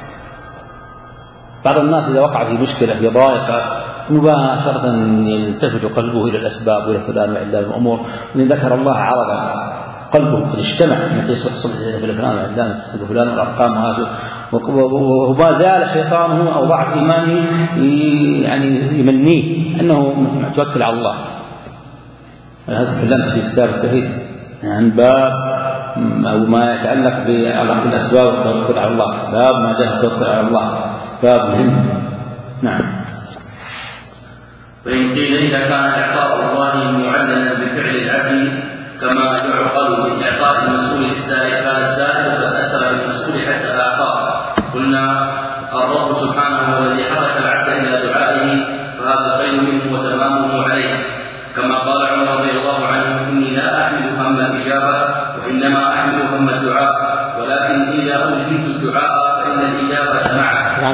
بعض الناس إذا وقع في مشكلة في ضائقة مباشرة يلتفت قلبه إلى الأسباب وإلى فلان وعلان الأمور، وإن ذكر الله عرض قلبه قد اجتمع من قصة صلح فلان وعلان فلان والأرقام وهذا، وما زال شيطانه أو ضعف إيمانه يعني يمنيه أنه متوكل على الله. هذا تكلمت في كتاب التوحيد عن باب أو ما يتعلق بالأسباب والتوكل على الله، باب ما جاء التوكل على الله باب مهم. نعم. وإن قيل إذا كان إعطاء الله معللا بفعل العبد كما يعقل بإعطاء المسؤول السائل، كان السائل قد أثر بالمسؤول حتى أعطاه، قلنا الرب سبحانه هو الذي حرك العبد إلى دعائه، فهذا خير منه وتمامه عليه، كما قال عمر رضي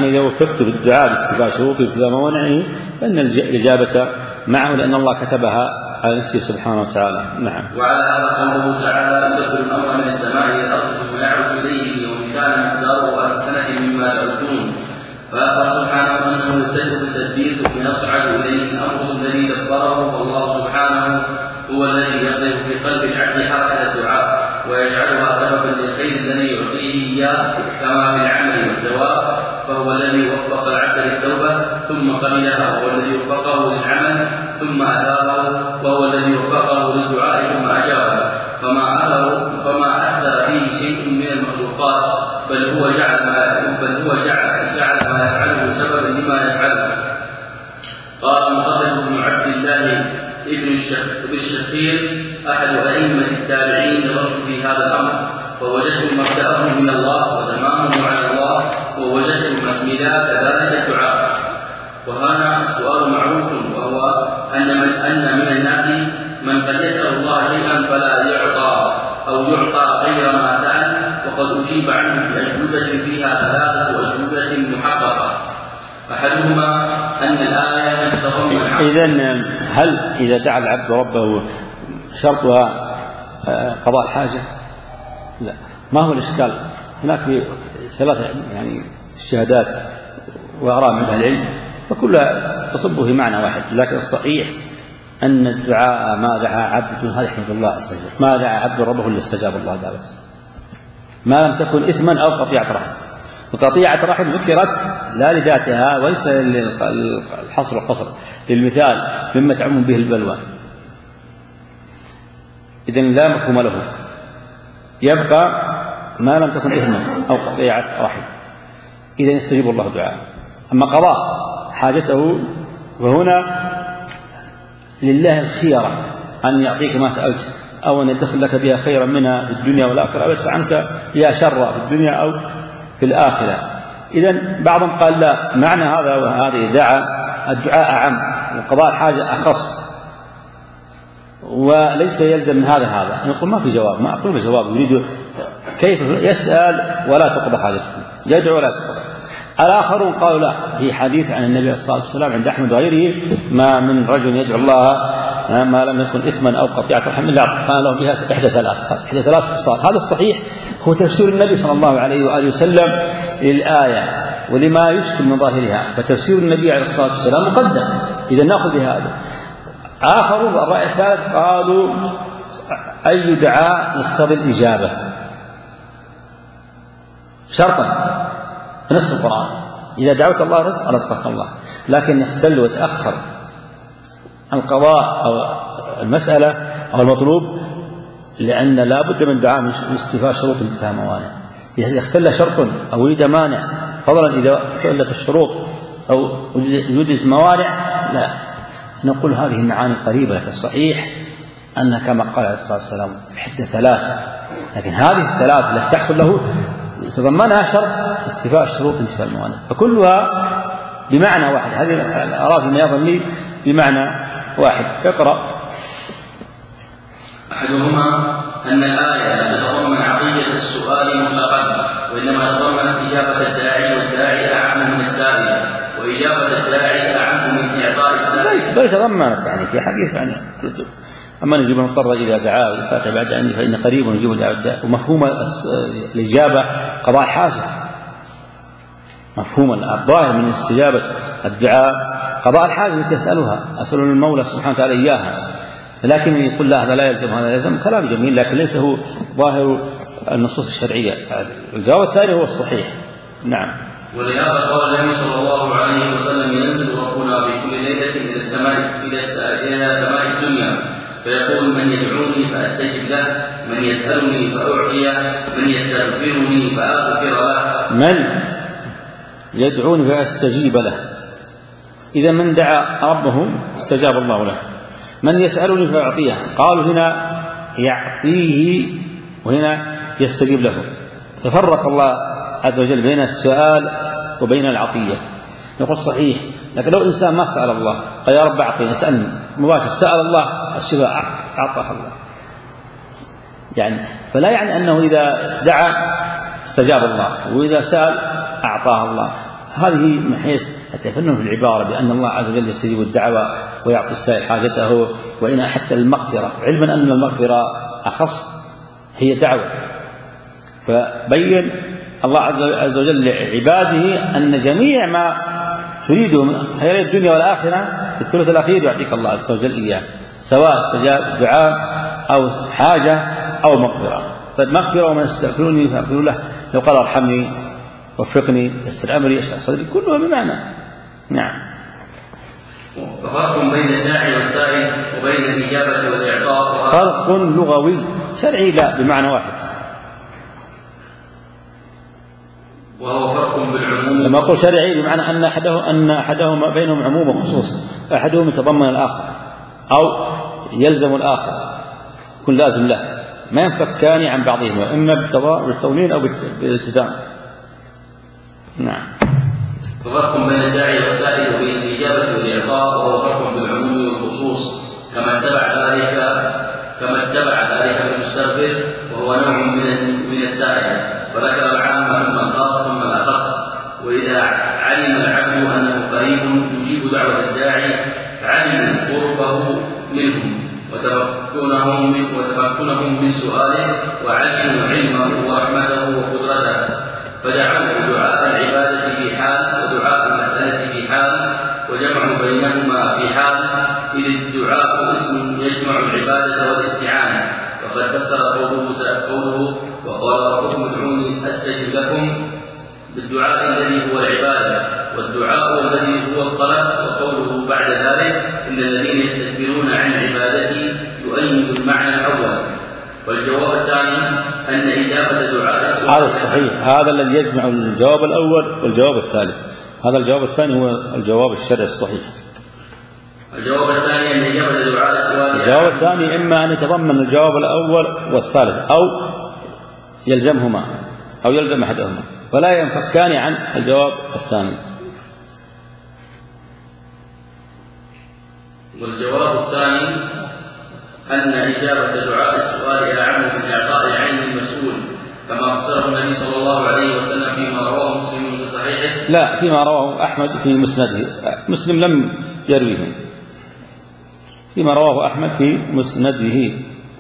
أنا إذا وفقت بالدعاء باستيفاء شروطه واتباع موانعه فإن الإجابة معه، لأن الله كتبها على نفسه سبحانه وتعالى. نعم. وعلى هذا قوله تعالى: يدبر الأمر من السماء إلى الأرض ثم يعرج إليه في يوم كان مقداره ألف سنة مما تعدون. فأخبر سبحانه أنه يبتدئ بالتدبير ثم يصعد إليه الأمر الذي دبره، فالله سبحانه هو الذي يقدر في قلب العبد حركة الدعاء ويجعلها سببا للخير الذي يعطيه إياه كما في العمل والثواب، فهو الذي وفق العبد للتوبة ثم قبلها، وهو الذي وفقه للعمل ثم أثابه، وهو الذي وفقه للدعاء ثم أجابه. فما أثر فما أثر فيه شيء من المخلوقات، بل هو جعل ما بل هو جعل جعل ما يفعله سببا لما يفعله. قال مقدم بن عبد الله ابن الشخير أحد أئمة التابعين نظرت في هذا الأمر ووجدت مبدأه من الله وتمامه على الله، ووجدت مكملا كذلك الدعاء. وهنا السؤال معروف، وهو أن من, أن من الناس من قد يسأل الله شيئا فلا يعطى أو يعطى غير ما سأل، وقد أجيب عنه بأجوبة فيها ثلاثة أجوبة محققة. أحدهما أن الآية تتضمن. إذن هل إذا دعا العبد ربه شرطها قضاء الحاجة؟ لا. ما هو الإشكال؟ هناك في ثلاثة يعني الشهادات وآراء من أهل العلم وكلها تصب في معنى واحد، لكن الصحيح أن الدعاء ما دعا عبد هذا حمد الله عز وجل، ما دعا عبد ربه إلا استجاب الله تعالى، ما لم تكن إثما أو قطيعة رحم. وقطيعة رحم ذكرت لا لذاتها وليس الحصر والقصر، للمثال مما تعم به البلوى، إذن لا مفهوم له، يبقى ما لم تكن إثما أو قطيعة رحم، إذن يستجيب الله دعاء. أما قضاء حاجته فهنا لله الخيرة أن يعطيك ما سألت أو أن يدخل لك بها خيرا منها في الدنيا والآخرة، أو يدفع عنك بها شر في الدنيا أو في الآخرة. إذن بعضهم قال لا، معنى هذا وهذه دعا الدعاء أعم وقضاء الحاجة أخص، وليس يلزم من هذا هذا. نقول ما في جواب، ما أقول بجواب، يريد كيف يسأل ولا تقضى حاجته، يدعو ولا تقضى. الآخرون قالوا لا، في حديث عن النبي صلى الله عليه وسلم عند أحمد وغيره: ما من رجل يدعو الله ما لم يكن إثما أو قطيعة رحم إلا كان له بها إحدى ثلاث إحدى ثلاث خصال. هذا الصحيح هو تفسير النبي صلى الله عليه وآله وسلم للآية ولما يشكل من ظاهرها، فتفسير النبي عليه الصلاة والسلام مقدم، إذا نأخذ بهذا. آخرون الرأي الثالث قالوا أي دعاء يقتضي الإجابة شرطا في نص القرآن: إذا دعوت الله رزق رزقك الله، لكن يختل وتأخر القضاء أو المسألة أو المطلوب لأن لا بد من دعاء من استيفاء شروط انتفاء موانع. إذا اختل شرط أو وجد مانع، فضلا إذا اختلت الشروط أو وجدت موانع، لا نقول هذه المعاني قريبة. لكن الصحيح أن كما قال عليه الصلاة والسلام إحدى ثلاث، لكن هذه الثلاث التي تحصل له تضمنها شرط استيفاء الشروط انتفاء الموانع، فكلها بمعنى واحد. هذه الأراضي ما يظن بمعنى واحد. اقرأ. أحدهما أن الآية تتضمن عطية السؤال مطلقا، وإنما تضمنت إجابة الداعي، والداعي أعم من السائل، وإجابة الداعي أعم من إعطاء السائل. بل تضمنت يعني في حديث يعني أما نجيب المضطر إذا دعا ويسأل بعد عني فإن قريب نجيب دعاء. ومفهوم الإجابة قضاء حاجة، مفهوم الظاهر من استجابة الدعاء قضاء الحاجة التي يسألها، أسأل المولى سبحانه وتعالى إياها. لكن يقول لا هذا لا يلزم هذا يلزم، كلام جميل لكن ليس هو ظاهر النصوص الشرعية. الجواب الثاني هو الصحيح. نعم. ولهذا قال النبي صلى الله عليه وسلم: ينزل ربنا بكل ليلة إلى السماء إلى سماء الدنيا فيقول: من يدعوني فأستجب له، من يسألني فأعطيه، من يستغفرني فأغفر له. من يدعوني فأستجيب له، إذا من دعا ربه استجاب الله له. من يسألني فأعطيه، قالوا هنا يعطيه وهنا يستجيب له، ففرق الله عز وجل بين السؤال وبين العطية. يقول صحيح، لكن لو إنسان ما سأل الله قال يا رب أعطيني، اسألني مباشر، سأل الله الشفاء أعطاه الله، يعني فلا يعني أنه إذا دعا استجاب الله وإذا سأل أعطاه الله. هذه من حيث التفنن في العبارة بأن الله عز وجل يستجيب الدعوة ويعطي السائل حاجته، وإن حتى المغفرة، علما أن المغفرة أخص هي دعوة. فبين الله عز وجل لعباده أن جميع ما تريده من خير الدنيا والآخرة في الثلث الأخير يعطيك الله عز وجل إياه، سواء استجاب دعاء أو حاجة أو مغفرة. فالمغفرة وما يستغفروني فأغفر له، لو قال ارحمني وفقني يسر أمري اشرح صدري، كلها بمعنى. نعم. فرق بين الداعي والسائل وبين الإجابة والإعطاء فرق لغوي، شرعي لا، بمعنى واحد. وهو فرق بالعموم. لما أقول شرعي بمعنى أن أحده أن أحدهما بينهم عموم وخصوص، أحدهم يتضمن الآخر أو يلزم الآخر، يكون لازم له، ما ينفكان عن بعضهما، إما بالتضمين أو بالالتزام. نعم. ففرق بين الداعي والسائل وبين الإجابة والإعطاء، وهو فرق بالعموم والخصوص، كما اتبع ذلك كما اتبع ذلك المستغفر وهو نوع من من السائل، وذكر العام ثم الخاص ثم الأخص. وإذا علم العبد أنه قريب يجيب دعوة الداعي علم قربه منهم وتمكنهم من وتمكنهم من سؤاله، وعلموا علمه ورحمته وقدرته، فدعوه دعاء العبادة في حال ودعاء المسألة في حال، وجمعوا بينهما في حال، إذ الدعاء اسم يجمع العبادة والاستعانة. وقد فسر قوله قوله وقال ربكم ادعوني أستجب لكم بالدعاء الذي هو العبادة، والدعاء الذي هو الطلب، وقوله بعد ذلك إن الذين يستكبرون عن عبادتي يؤيد المعنى الأول. والجواب الثاني أن إجابة دعاء السؤال هذا الصحيح، هذا الذي يجمع الجواب الأول والجواب الثالث. هذا الجواب الثاني هو الجواب الشرعي الصحيح. الجواب الثاني أن إجابة دعاء السؤال الجواب الثاني إما أن يتضمن الجواب الأول والثالث أو يلزمهما أو يلزم أحدهما، ولا ينفكان عن الجواب الثاني. والجواب الثاني أن إجابة دعاء السؤال أعم من إعطاء العين المسؤول، كما فسره النبي صلى الله عليه وسلم فيما رواه مسلم في صحيحه. لا، فيما رواه أحمد في مسنده، مسلم لم يرويه، فيما رواه أحمد في مسنده.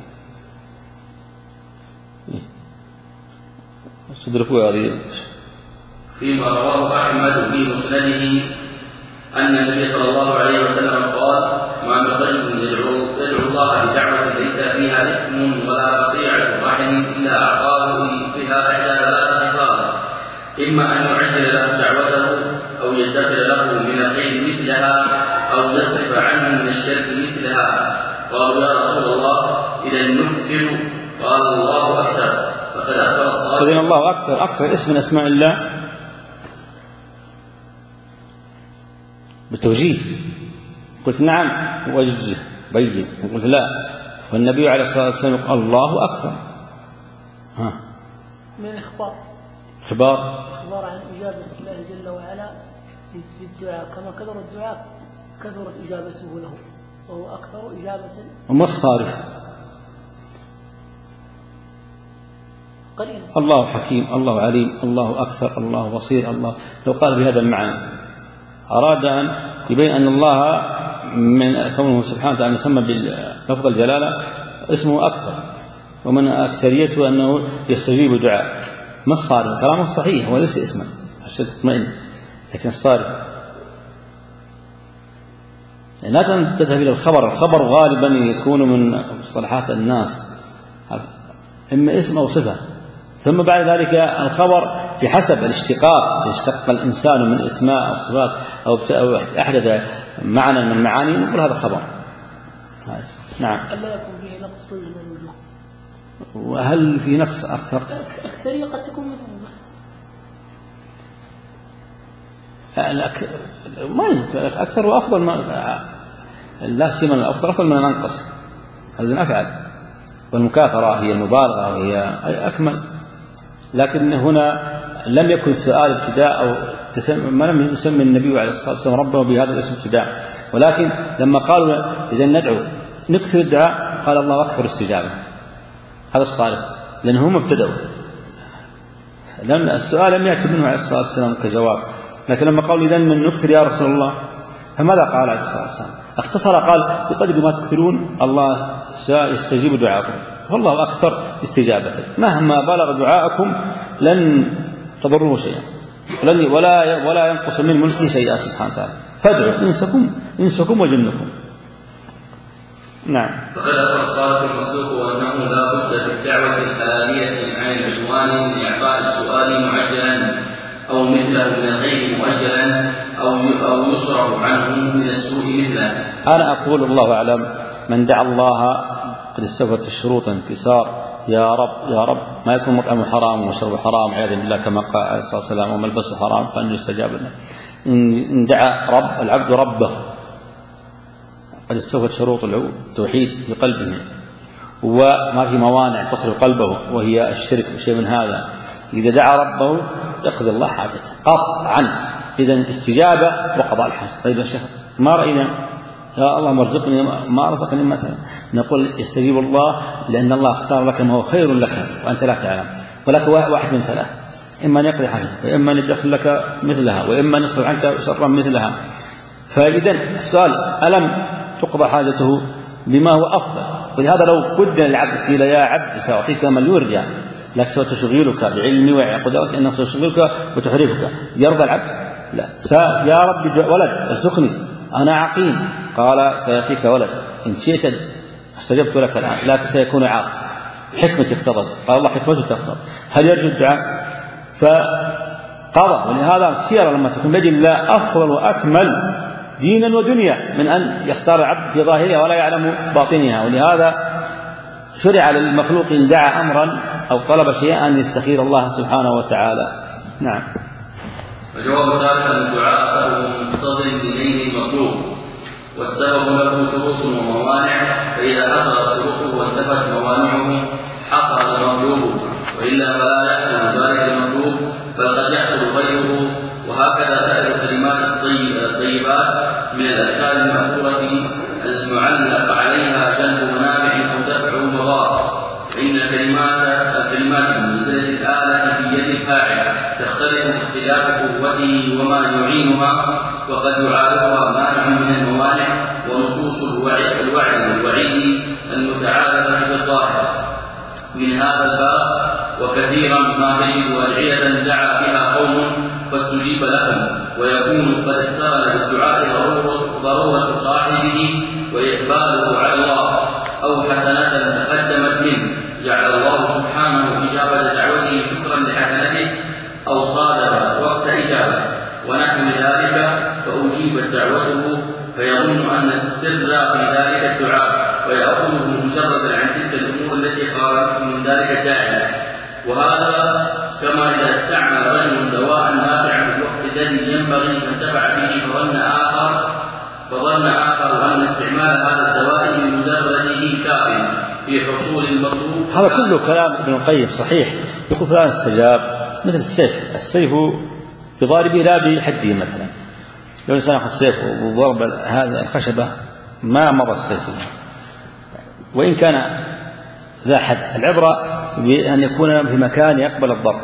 تدركوا هذه؟ فيما رواه أحمد في مسنده أن النبي صلى الله عليه وسلم قال: ما من رجل يدعو, يدعو الله بدعوة ليس فيها إثم ولا قطيعة رحم إلا أعطاه فيها إحدى ثلاث خصال، إما أن يعجل له دعوته أو يدخر له من الخير مثلها أو يصرف عنه من الشر مثلها. قالوا: يا رسول الله إذا نكثر؟ قال: الله أكثر. فقد أخبر الصادق. إذن الله أكثر، أكثر اسم من أسماء الله بالتوجيه. قلت نعم وجه بين، وقلت لا، والنبي عليه الصلاة والسلام قال الله أكثر. ها من الإخبار إخبار إخبار عن إجابة الله جل وعلا للدعاء، كما كثر الدعاء كثرت إجابته له، وهو أكثر إجابة. وما الصارف؟ قليل. الله حكيم، الله عليم، الله أكثر، الله بصير. الله لو قال بهذا المعنى أراد أن يبين أن الله من كونه سبحانه وتعالى يسمى بلفظ الجلالة اسمه أكثر، ومن أكثريته أنه يستجيب دعاء. ما الصارف؟ كلامه صحيح وليس اسما عشان تطمئن، لكن الصارف لا تذهب إلى الخبر. الخبر غالبا يكون من مصطلحات الناس، إما اسم أو صفة، ثم بعد ذلك الخبر في حسب الاشتقاق، اشتق الإنسان من اسماء أو صفات أو أحدث معنى من المعاني نقول هذا خبر. نعم. ألا يكون فيه نقص كل من الوجوه. وهل في نقص أكثر؟ أكثرية قد تكون مذمومة. ما أكثر وأفضل، ما لا سيما الأفضل أفضل من الأنقص، هذا أفعل، والمكاثرة هي المبالغة وهي أكمل. لكن هنا لم يكن سؤال ابتداء أو ما لم يسمي النبي عليه الصلاة والسلام ربه بهذا الاسم ابتداء، ولكن لما قالوا إذا ندعو نكثر الدعاء قال الله أكثر استجابة. هذا الصالح، لأن هم ابتدأوا، لأن السؤال لم يأتي منه عليه الصلاة والسلام كجواب، لكن لما قالوا إذن نكثر يا رسول الله فماذا قال عليه الصلاة والسلام؟ اختصر قال بقدر ما تكثرون الله سيستجيب دعاءكم، والله أكثر استجابة، مهما بلغ دعاءكم لن تضروه شيئا ولا ولا ينقص من ملكه شيئا سبحانه وتعالى، فادعوا إنسكم إنسكم وجنكم. نعم. فقد أخبر الصادق المصدوق وأنه لا بد في الدعوة الحلالية عن العدوان من إعطاء السؤال معجلا أو مثله من الخير مؤجلا أو أو يصرف عنه من السوء مثله. أنا أقول الله أعلم، من دعا الله قد استوفت الشروط انكسار يا رب يا رب، ما يكون مطعمه حرام وشربه حرام عياذا بالله كما قال عليه الصلاة والسلام وملبسه حرام فأنه يستجاب له. إن دعا رب العبد ربه قد استوفت شروط التوحيد في قلبه وما في موانع تصرف قلبه وهي الشرك وشيء من هذا، إذا دعا ربه يقضي الله حاجته قطعا. إذن استجابة وقضاء الحاجة. طيب شيخ ما رأينا يا الله مرزقني ما رزقني مثلا، نقول يستجيب الله لأن الله اختار لك ما هو خير لك وأنت لا تعلم، ولك واحد من ثلاث، إما أن يقضي حاجتك وإما أن يدخل لك مثلها وإما أن يصرف عنك شرا مثلها. فإذن السؤال ألم تقضى حاجته بما هو أفضل؟ ولهذا لو قد العبد قيل يا عبد سأعطيك مليون ريال لك ستشغلك بعلمي وقدرتي أن سأشغلك وتحرفك، يرضى العبد؟ لا. يا رب ولد ارزقني أنا عقيم، قال سيأتيك ولد إن شئت استجبت لك الآن لكن سيكون عاق، حكمتي اقتضت، قال الله حكمته تقتضي. هل يرجو الدعاء؟ فقضى. ولهذا خير لما تكون بيد الله أفضل وأكمل دينا ودنيا من أن يختار العبد في ظاهرها ولا يعلم باطنها. ولهذا شرع للمخلوق إن دعا أمرا أو طلب شيئا أن يستخير الله سبحانه وتعالى. نعم. وجواب ذلك أن الدعاء سبب مقتضٍ إليه المطلوب، والسبب له شروط وموانع، فإذا حصل شروطه وانتفت موانعه حصل المطلوب، وإلا فلا يحصل ذلك المطلوب بل قد يحصل غيره. وهكذا سائر الكلمات الطيبات من الأذكار المأثورة المعلق عليها جلب منافع أو دفع مضار، فإن الكلمات الكلمات المنزلة الآلة في يد الفاعل تختلف اختلاف قوته وما يعينها، وقد يعارضها مانع من الموانع ونصوص الوعد والوعيد المتعارضة بالظاهر من هذا الباب. وكثيرا ما تجد أدعية دعا بها قوم فاستجيب لهم، ويكون قد اقترن بالدعاء ضرورة صاحبه وإقباله على الله أو حسنة تقدمت منه جعل الله سبحانه إجابة دعوته شكرا لحسنته أو صادف وقت إجابة ونحو ذلك فأجيبت دعوته، فيظن أن السر في ذلك الدعاء ويأخذه مجردا عن تلك الأمور التي قالته من ذلك الداعي. وهذا كما إذا استعمل رجل دواء نافعا في الوقت الذي ينبغي أن ينتفع به فظن آخر فظن آخر أن استعمال هذا الدواء بمجرده كاف في حصول المطلوب. هذا كله كلام ابن القيم صحيح. يقول فلان استجاب مثل السيف، السيف بضاربه لا بحده، مثلا لو الإنسان أخذ السيف وضرب هذا الخشبة ما مضى السيف وإن كان ذا حد. العبرة بأن يكون في مكان يقبل الضرب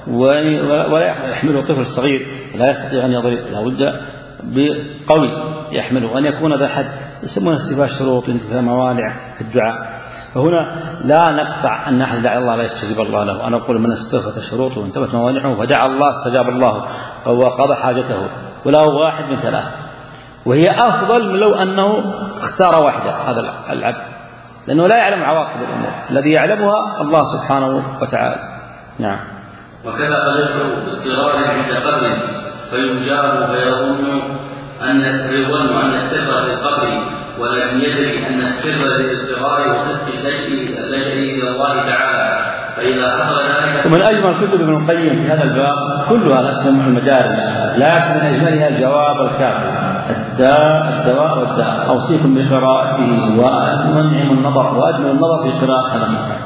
ولا يحمله الطفل الصغير لا يستطيع أن يضرب، لا بد بقوي يحمله وأن يكون ذا حد. يسمونه استيفاء الشروط انتفاء موانع في الدعاء. فهنا لا نقطع أن أحد دعا الله لا يستجيب الله له. أنا أقول من استوفت الشروط وانتفت موانعه فدعا الله استجاب الله وقضى حاجته، وله واحد من ثلاث، وهي أفضل من لو أنه اختار واحدة هذا العبد، لأنه لا يعلم عواقب الأمور، الذي يعلمها الله سبحانه وتعالى. نعم. وكذا قد يدعو باضطرار عند قبر فيجاب فيظن أن فيظن أن السر في القبر ولم يدري أن السر للاضطرار وصدق اللجأ إلى الله تعالى، فإذا حصل ذلك. ومن أجمل كتب ابن القيم في هذا الباب كلها نسمع المدارس، لكن من أجملها الجواب الكافي الداء الدواء والداء. أوصيكم بقراءته ومنعم النظر وأجمل النظر في قراءة هذا المصحف.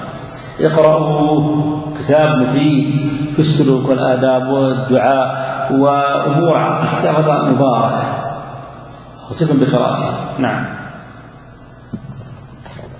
اقرأوا كتاب مفيد في السلوك والآداب والدعاء وأمور، كتاب هذا مبارك، أوصيكم بقراءته. نعم.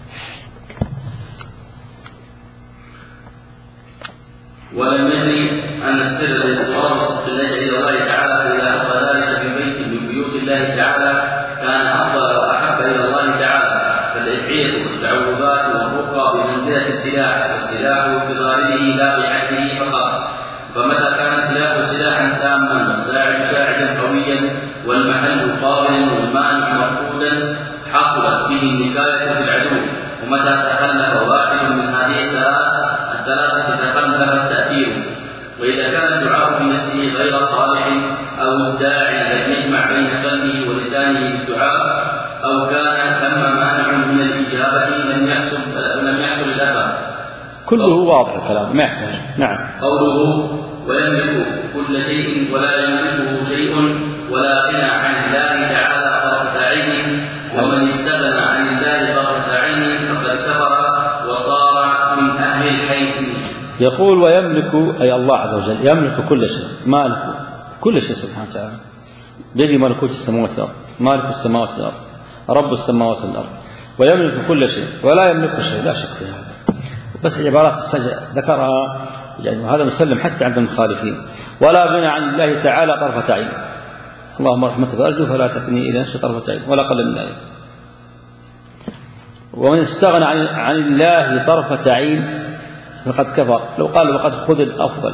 ولم يدري أن السر لإقرار صدق اللجأ إلى الله تعالى إذا حصل ذلك في بيت من بيوت الله تعالى كان أفضل وأحب إلى الله تعالى. فالأدعية والتعوذات والرقى بمنزلة السلاح، والسلاح في ظاهره لا بعينه فقط. فمتى كان السلاح سلاحا تاما والساعد ساعدا قويا والمحل قابلا والمانع مفقودا حصلت به النكاية في العدو. ومتى تخلف واحد من هذه الثلاثة تخلف التأثير. وإذا كان الدعاء في نفسه غير صالح أو الداعي لم يجمع بين قلبه ولسانه بالدعاء أو كان ثم مانع من الإجابة لم يحصل لم يحصل الأثر. كله واضح الكلام ما يحتاج. نعم. قوله ويملك كل شيء ولا يملكه شيء ولا غنى عن الله تعالى طرفة عين. ومن استغنى عن الله طرفة عين فقد كفر وصار من أهل الحي. يقول ويملك أي الله عز وجل يملك كل شيء، مالك كل شيء سبحانه وتعالى، بيده ملكوت السماوات والأرض، مالك السماوات والأرض، رب السماوات والأرض، ويملك كل شيء ولا يملك شيء، لا شك في هذا. بس عبارات السجع ذكرها يعني وهذا مسلم حتى عند المخالفين. ولا غنى عن الله تعالى طرفة عين، اللهم رحمتك أرجو فلا تكني إلى نفسي طرفة عين ولا قل من ذلك. ومن استغنى عن, عن الله طرفة عين فقد كفر. لو قال وقد خذ الأفضل،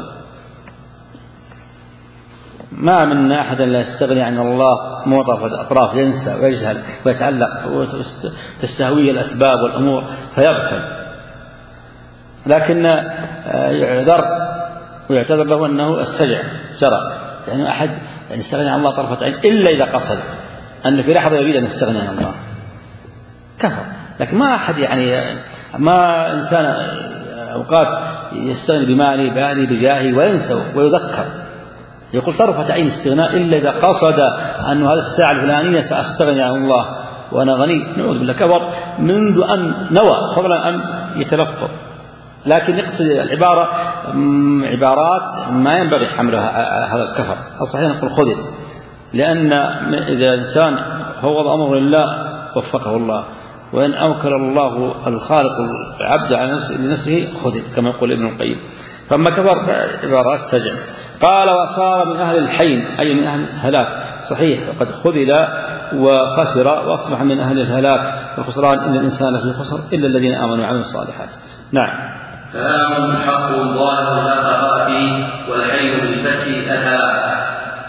ما من أحد لا يستغني عن الله مو طرفة أطراف، ينسى ويجهل ويتعلق وتستهويه الأسباب والأمور فيغفل. لكن يعذر ويعتذر له أنه السجع جرى، يعني أحد يعني يستغني عن الله طرفة عين إلا إذا قصد أن في لحظة يريد أن يستغني عن الله كفر. لكن ما أحد يعني ما إنسان أوقات يستغني بماله بأهله بجاهه وينسى ويذكر، يقول طرفة عين استغناء إلا إذا قصد أن هذا الساعة الفلانية سأستغني عن الله وأنا غني، نعوذ بالله كفر منذ أن نوى فضلا أن يتلفظ. لكن يقصد العبارة عبارات ما ينبغي حملها هذا الكفر. الصحيح نقول خذل، لأن إذا الإنسان فوض أمره لله وفقه الله، وإن أوكل الله الخالق العبد على نفسه لنفسه خذل كما يقول ابن القيم. فما كفر عبارات سجع. قال وصار من أهل الحين أي من أهل الهلاك. صحيح وقد خذل وخسر وأصبح من أهل الهلاك والخسران إن الإنسان في خسر إلا الذين آمنوا وعملوا الصالحات. نعم. كلام حق ظاهر لا خفاء فيه والحين بالفتح الهلاك.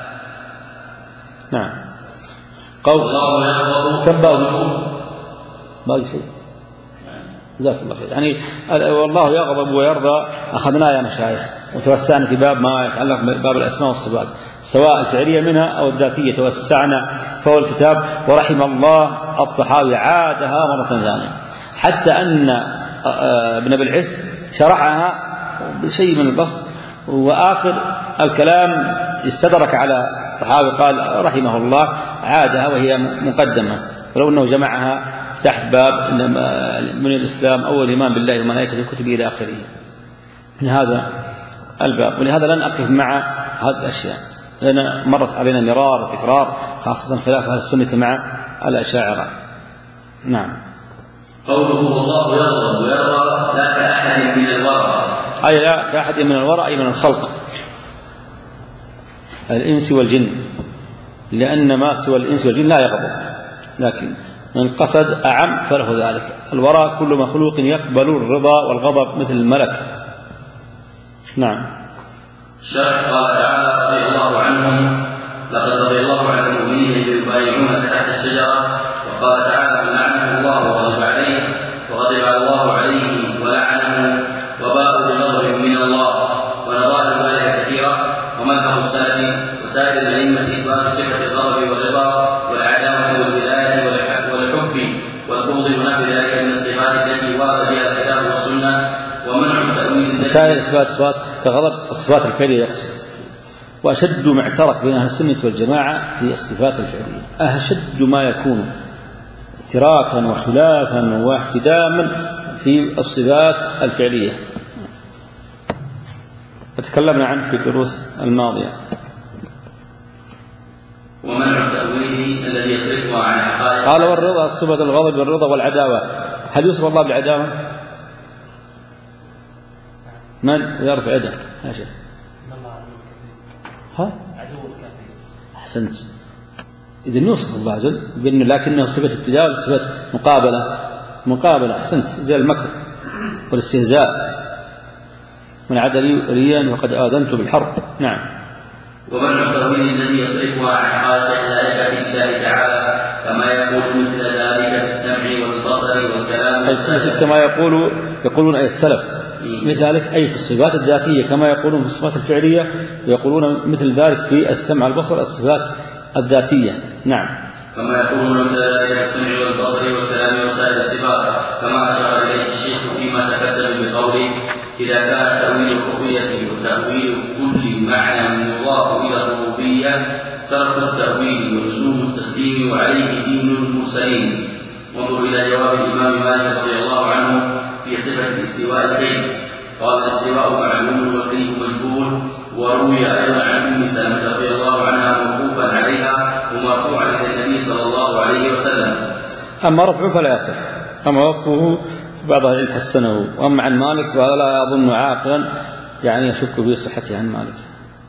نعم. قول الله يغضب كم باقي باقي شيء جزاك الله خير. يعني والله يغضب ويرضى أخذناه يا مشايخ وتوسعنا في باب ما يتعلق بباب الأسماء والصفات سواء الفعلية منها أو الذاتية، توسعنا فهو الكتاب. ورحم الله الطحاوي عادها مرة ثانية، حتى أن ابن أبي العز شرحها بشيء من البسط، وآخر الكلام استدرك على الطحاوي قال رحمه الله عادها وهي مقدمة، ولو أنه جمعها تحت باب من الإسلام أو الإيمان بالله وملائكته وكتبه إلى آخره من هذا الباب. ولهذا لن أقف مع هذه الأشياء لأن مرت علينا مرار وتكرار، خاصة خلاف أهل السنة مع الأشاعرة. نعم. قوله الله يغضب ويرضى لا كأحد من الورى، أي لا كأحد من الورى أي من الخلق الإنس والجن، لأن ما سوى الإنس والجن لا يغضب، لكن من قصد أعم فله ذلك. الوراء كل مخلوق يقبل الرضا والغضب مثل الملك. نعم. شرح قال تعالى رضي الله عنهم لقد رضي الله عن المؤمنين إذ يبايعونك تحت الشجرة. وقال تعالى من لعنه الله وغضب عليه وغضب الله عليه ولعنه وباءوا بغضب من الله. ونظائر ذلك كثيرة، ومذهب السلف وسائر الأئمة إثبات صفة الغضب والرضا والعداوة والولاية والحب والبغض ونحو ذلك من الصفات التي ورد بها الكتاب والسنة، ومنع تأويل مسائل إثبات الصفات كغضب الصفات الفعلية يقصد. وأشد ما اعترك بين أهل السنة والجماعة في الصفات الفعلية، أشد ما يكون اعتراكا وخلافا واحتداما في الصفات الفعلية، وتكلمنا عنه في الدروس الماضية. ومنع التأويل الذي يصرفها عن حقائق. قال والرضا صفة الغضب والرضا والعداوة. هل يوصف الله بالعداوة؟ من يرفع يده؟ ها؟ أحسنت. إذا نوصف الله جل بأنه لكنه صفة ابتداء وصفة مقابلة مقابلة. أحسنت. زي المكر والاستهزاء، من عاد ريا وقد آذنت بالحرب. نعم. ومنع تأويل الذي يصرفها عن حالة الآية بالله تعالى كما يقول مثل ذلك في السمع والبصر والكلام والسلف، كما يقول يقولون أي السلف مثل ذلك أي في الصفات الذاتية كما يقولون في الصفات الفعلية، ويقولون مثل ذلك في السمع والبصر الصفات الذاتية. نعم. كما يقولون مثل ذلك في السمع والبصر والكلام وسائر الصفات، كما أشار إليه الشيخ فيما تقدم بقوله إذا كان تأويل الرؤية وتأويل كل معنى يضاف إلى الربوبية ترك التأويل ولزوم التسليم وعليه دين المرسلين. وانظر إلى جواب الإمام مالك رضي الله عنه في صفة الاستواء الكيف، قال الاستواء معلوم والكيف مجهول. وروي أيضا عن أم سلمة رضي الله عنها موقوفا عليها ومرفوعا إلى النبي صلى الله عليه وسلم. أما رفعه فلا يصح، أما وقفه بعض أهل العلم حسنه. وأما عن مالك وهذا لا يظن عاقلا يعني يشك في صحته عن مالك.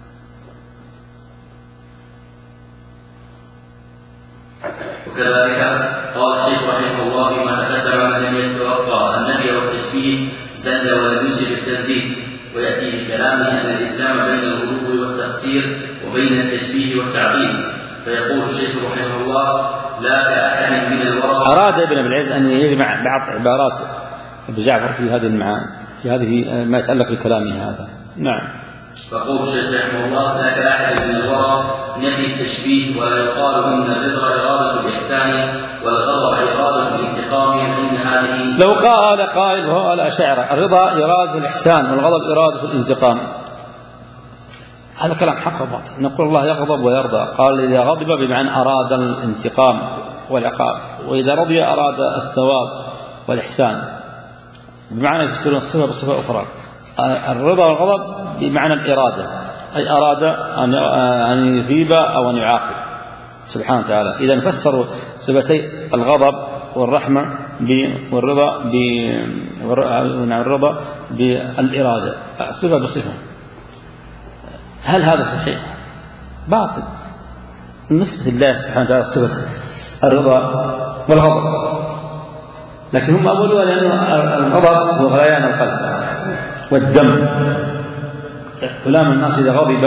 وكذلك قال الشيخ رحمه الله بما تقدم من لم يتوقع النبي والتشبيه زل ولم يسر التنزيل، ويأتي بكلامه أن الإسلام بين الغلو والتقصير وبين التشبيه والتعظيم. فيقول الشيخ رحمه الله لا كأحد من الورى. أراد ابن أبي العز أن يجمع بعض عبارات أبو جعفر في هذه المعاني في هذه ما يتعلق بكلامه هذا. نعم. فقول الشيخ رحمه الله لا كأحد من الورى نفي التشبيه، ولا يقال إن الرضا إرادة الإحسان والغضب إرادة الانتقام، فإن هذه لو قال قائل وهو الأشاعرة الرضا إرادة الإحسان والغضب إرادة الانتقام، هذا كلام حق وباطل. نقول الله يغضب ويرضى، قال إذا غضب بمعنى أراد الانتقام والعقاب، وإذا رضي أراد الثواب والإحسان، بمعنى يفسرون الصفة بصفة أخرى. الرضا والغضب بمعنى الإرادة، أي أراد أن يثيب أو أن يعاقب سبحانه وتعالى. إذا فسروا صفتي الغضب والرحمة والرضا بالرضا بالإرادة صفة بصفة. هل هذا صحيح؟ باطل. نثبت الله سبحانه وتعالى صفة الرضا والغضب، لكن هم أقولوا لأن الغضب هو غليان القلب والدم. فلان الناس إذا غضب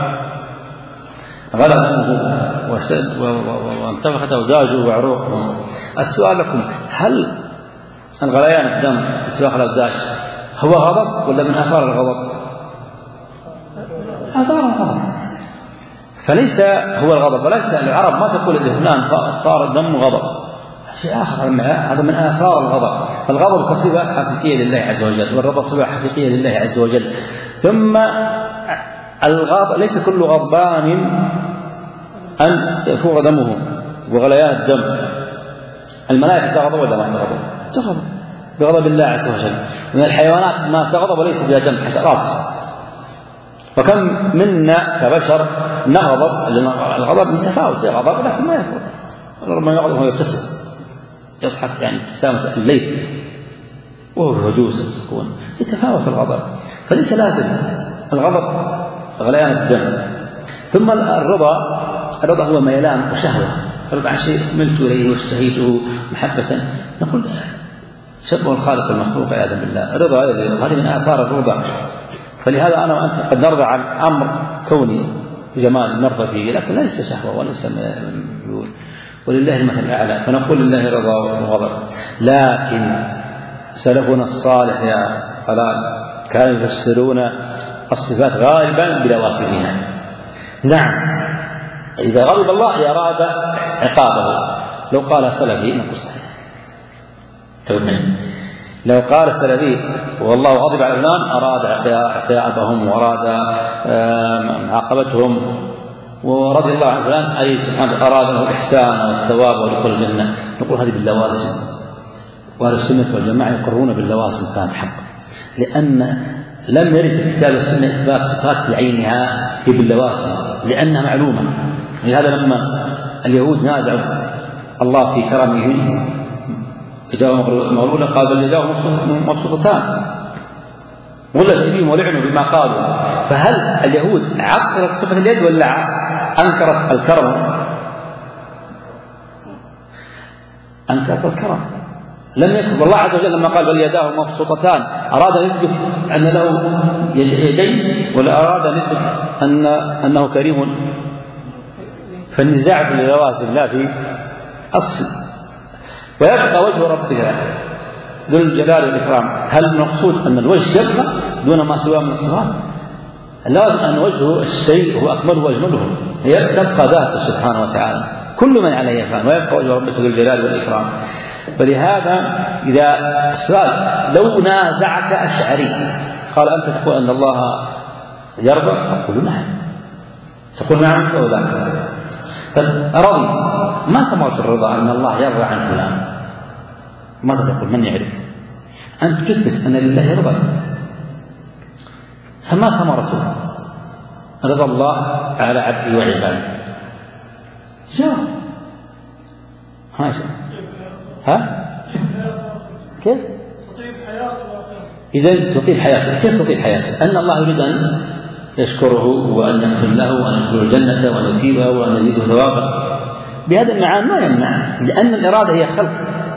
غلبه وانتفخت أوداجه وعروقه. السؤال لكم، هل الغليان الدم وانتفاخ الأوداج هو غضب ولا من آثار الغضب؟ آثار الغضب. فليس هو الغضب، وليس العرب ما تقول إذا فلان ثار الدم غضب، شيء آخر. هذا من آثار الغضب. فالغضب كصفة حقيقية لله عز وجل، والرضا صفة حقيقية لله عز وجل. ثم الغضب ليس كل غضبان أن يكون دمه وغليان الدم. الملائكة تغضب ولا ما تغضب؟ تغضب بغضب الله عز وجل. من الحيوانات ما تغضب وليس بها دم، حشرات. وكم منا كبشر نغضب، الغضب متفاوت، غضب لكن ما يكون ربما يغضب وهو يبتسم يضحك، يعني ابتسامة الليث وهو بهدوء سكون. يتفاوت الغضب، فليس لازم الغضب غليان الدم. ثم الرضا، الرضا هو ميلان وشهوة. الرضا عن شيء ملت إليه واشتهيته محبة، نقول شبه الخالق المخلوق عياذا بالله. الرضا هذه من آثار الرضا. فلهذا أنا وأنت قد نرضى عن أمر كوني جمال نرضى فيه، لكن ليس شهوة وليس ميول، ولله المثل الأعلى. فنقول لله رضا وغضب. لكن سلفنا الصالح يا طلال كانوا يفسرون الصفات غالبا بلوازمها. نعم، إذا غضب الله أراد عقابه. لو قال سلفي نقول صحيح تومين. لو قال سلفي والله غضب على فلان أراد عقابهم وأراد معاقبتهم، ورضي الله عن فلان أي سبحانه أراد له الإحسان والثواب ودخول الجنة، نقول هذه باللوازم. وأهل السنة والجماعة يقرون باللوازم كانت حق، لأن لم يرد في كتاب السنة إثبات صفات بعينها في باللوازم لأنها معلومة. لهذا لما اليهود نازعوا الله في كرمه يداه مغلولة قال بل يداه مبسوطتان، غلت أيديهم ولعنوا بما قالوا. فهل اليهود عطلت صفة اليد ولا أنكرت الكرم؟ أنكرت الكرم. لم يكن والله عز وجل لما قال بل يداه مبسوطتان أراد أن يثبت أن له يدين ولا أراد أن يثبت أن أنه كريم؟ فالنزاع في اللوازم لا في أصل. ويبقى وجه ربك ذو الجلال والإكرام. هل المقصود أن الوجه يبقى دون ما سواه من الصفات؟ لازم أن وجهه الشيء هو أكمله وأجمله، هي تبقى ذاته سبحانه وتعالى، كل من عليه فان، ويبقى وجه ربك ذو الجلال والإكرام. فلهذا إذا السؤال لو نازعك أشعري قال أنت تقول أن الله يرضى، تقول نعم، تقول نعم أو لا؟ رضي، ما ثمرة الرضا أن الله يرضى عن فلان؟ ماذا تقول؟ من يعرف؟ أنت تثبت أن لله يرضى، فما ثمرته؟ رضا الله على عبده وعباده. جاء ها ها كيف؟ تطيب حياته. إذن تطيب حياته، كيف تطيب حياته؟ أن الله يريد أن يشكره وأن يغفر له وأن يدخله الجنة وأن يثيبه وأن يزيده ثوابا. بهذا المعاني ما يمنع، لأن الإرادة هي خلق.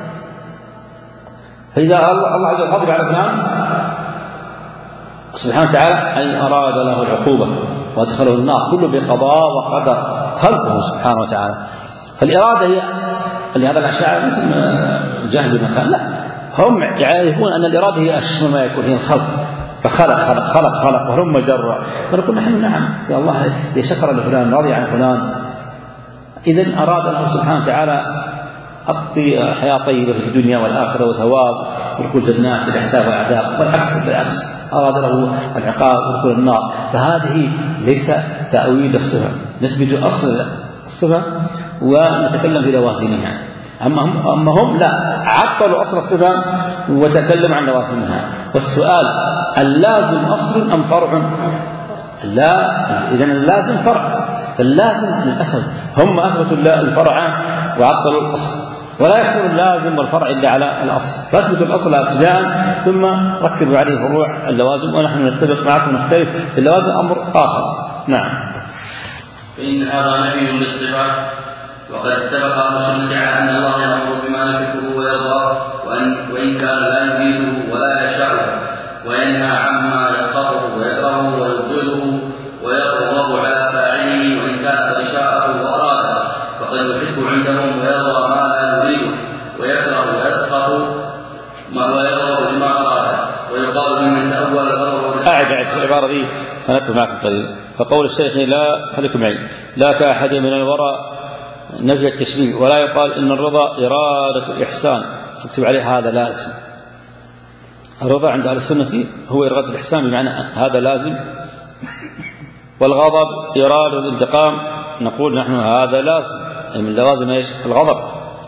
فإذا الله عز وجل غضب على فلان سبحانه وتعالى أن أراد له العقوبة وأدخله النار، كله بقضاء وقدر خلقه سبحانه وتعالى. فالإرادة هي لهذا الأشاعرة ليس جهل بمكان، لا، هم يعرفون أن الإرادة هي أشمل ما يكون، هي الخلق، فخلق خلق خلق خلق وهم مجرى. فنقول نحن نعم يا الله يشكر لفلان، رضي عن فلان. إذن أراد الله سبحانه وتعالى أقضي حياة طيبة في الدنيا والآخرة وثواب ودخول جنات بالإحسان والعذاب، والعكس بالعكس أراد له العقاب ودخول النار. فهذه ليس تأويل الصفة، نثبت أصل الصفة ونتكلم في لوازمها. أما هم, أما هم لا، عطلوا أصل الصفة وتكلم عن لوازمها. والسؤال اللازم أصل أم فرع؟ لا، إذن اللازم فرع. فاللازم للأصل، هم أثبتوا الفرع وعطلوا الأصل، ولا يكون اللازم والفرع إلا على الأصل. فأثبتوا الأصل ابتداء ثم ركبوا عليه فروع اللوازم، ونحن نتفق معكم نختلف في اللوازم أمر آخر. نعم. فإن هذا نفي للصفات، وقد اتفق أهل السنة على أن الله يأمر بما يحبه ويرضاه، وأن وإن كان لا يريده ولا يشاءه، وينهى عما يسخطه ويكرهه ويبغضه ويغضب على فاعله، وإن كان قد شاءه وأراده فقد يحب عندهم ويرضى ما لا يريده ويكره ويسخط ما ويغضب لما أراده. ويقال لمن تأول الغضب أعد أعد العبارة دي أنبه معكم قليلا. فقول الشيخ لا خليكم معي، لا كأحد من الوراء نفي التشبيه، ولا يقال إن الرضا إرادة الإحسان تكتب عليه هذا لازم. الرضا عند أهل السنة هو إرادة الإحسان بمعنى هذا لازم، والغضب إرادة الانتقام نقول نحن هذا لازم. من لوازم ايش؟ الغضب.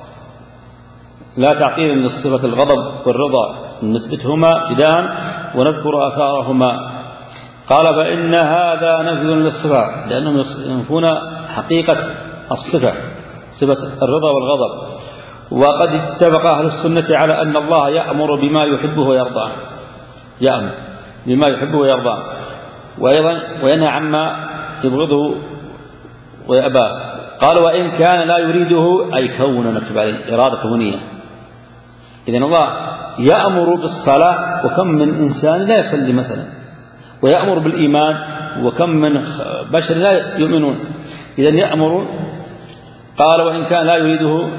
لا تعطيل من صفة الغضب والرضا، نثبتهما ابتداء ونذكر آثارهما. قال فإن هذا نفي للصفة، لأنهم ينفون حقيقة الصفة، صفة الرضا والغضب. وقد اتفق أهل السنة على أن الله يأمر بما يحبه ويرضاه، يأمر بما يحبه ويرضاه، وأيضا وينهى عما يبغضه ويأباه. قال وإن كان لا يريده، أي كونا، نكتب عليه إرادة كونية. إذن الله يأمر بالصلاة، وكم من إنسان لا يصلي مثلا، ويأمر بالإيمان، وكم من بشر لا يؤمنون. إذن يأمر. قال وإن كان لا يريده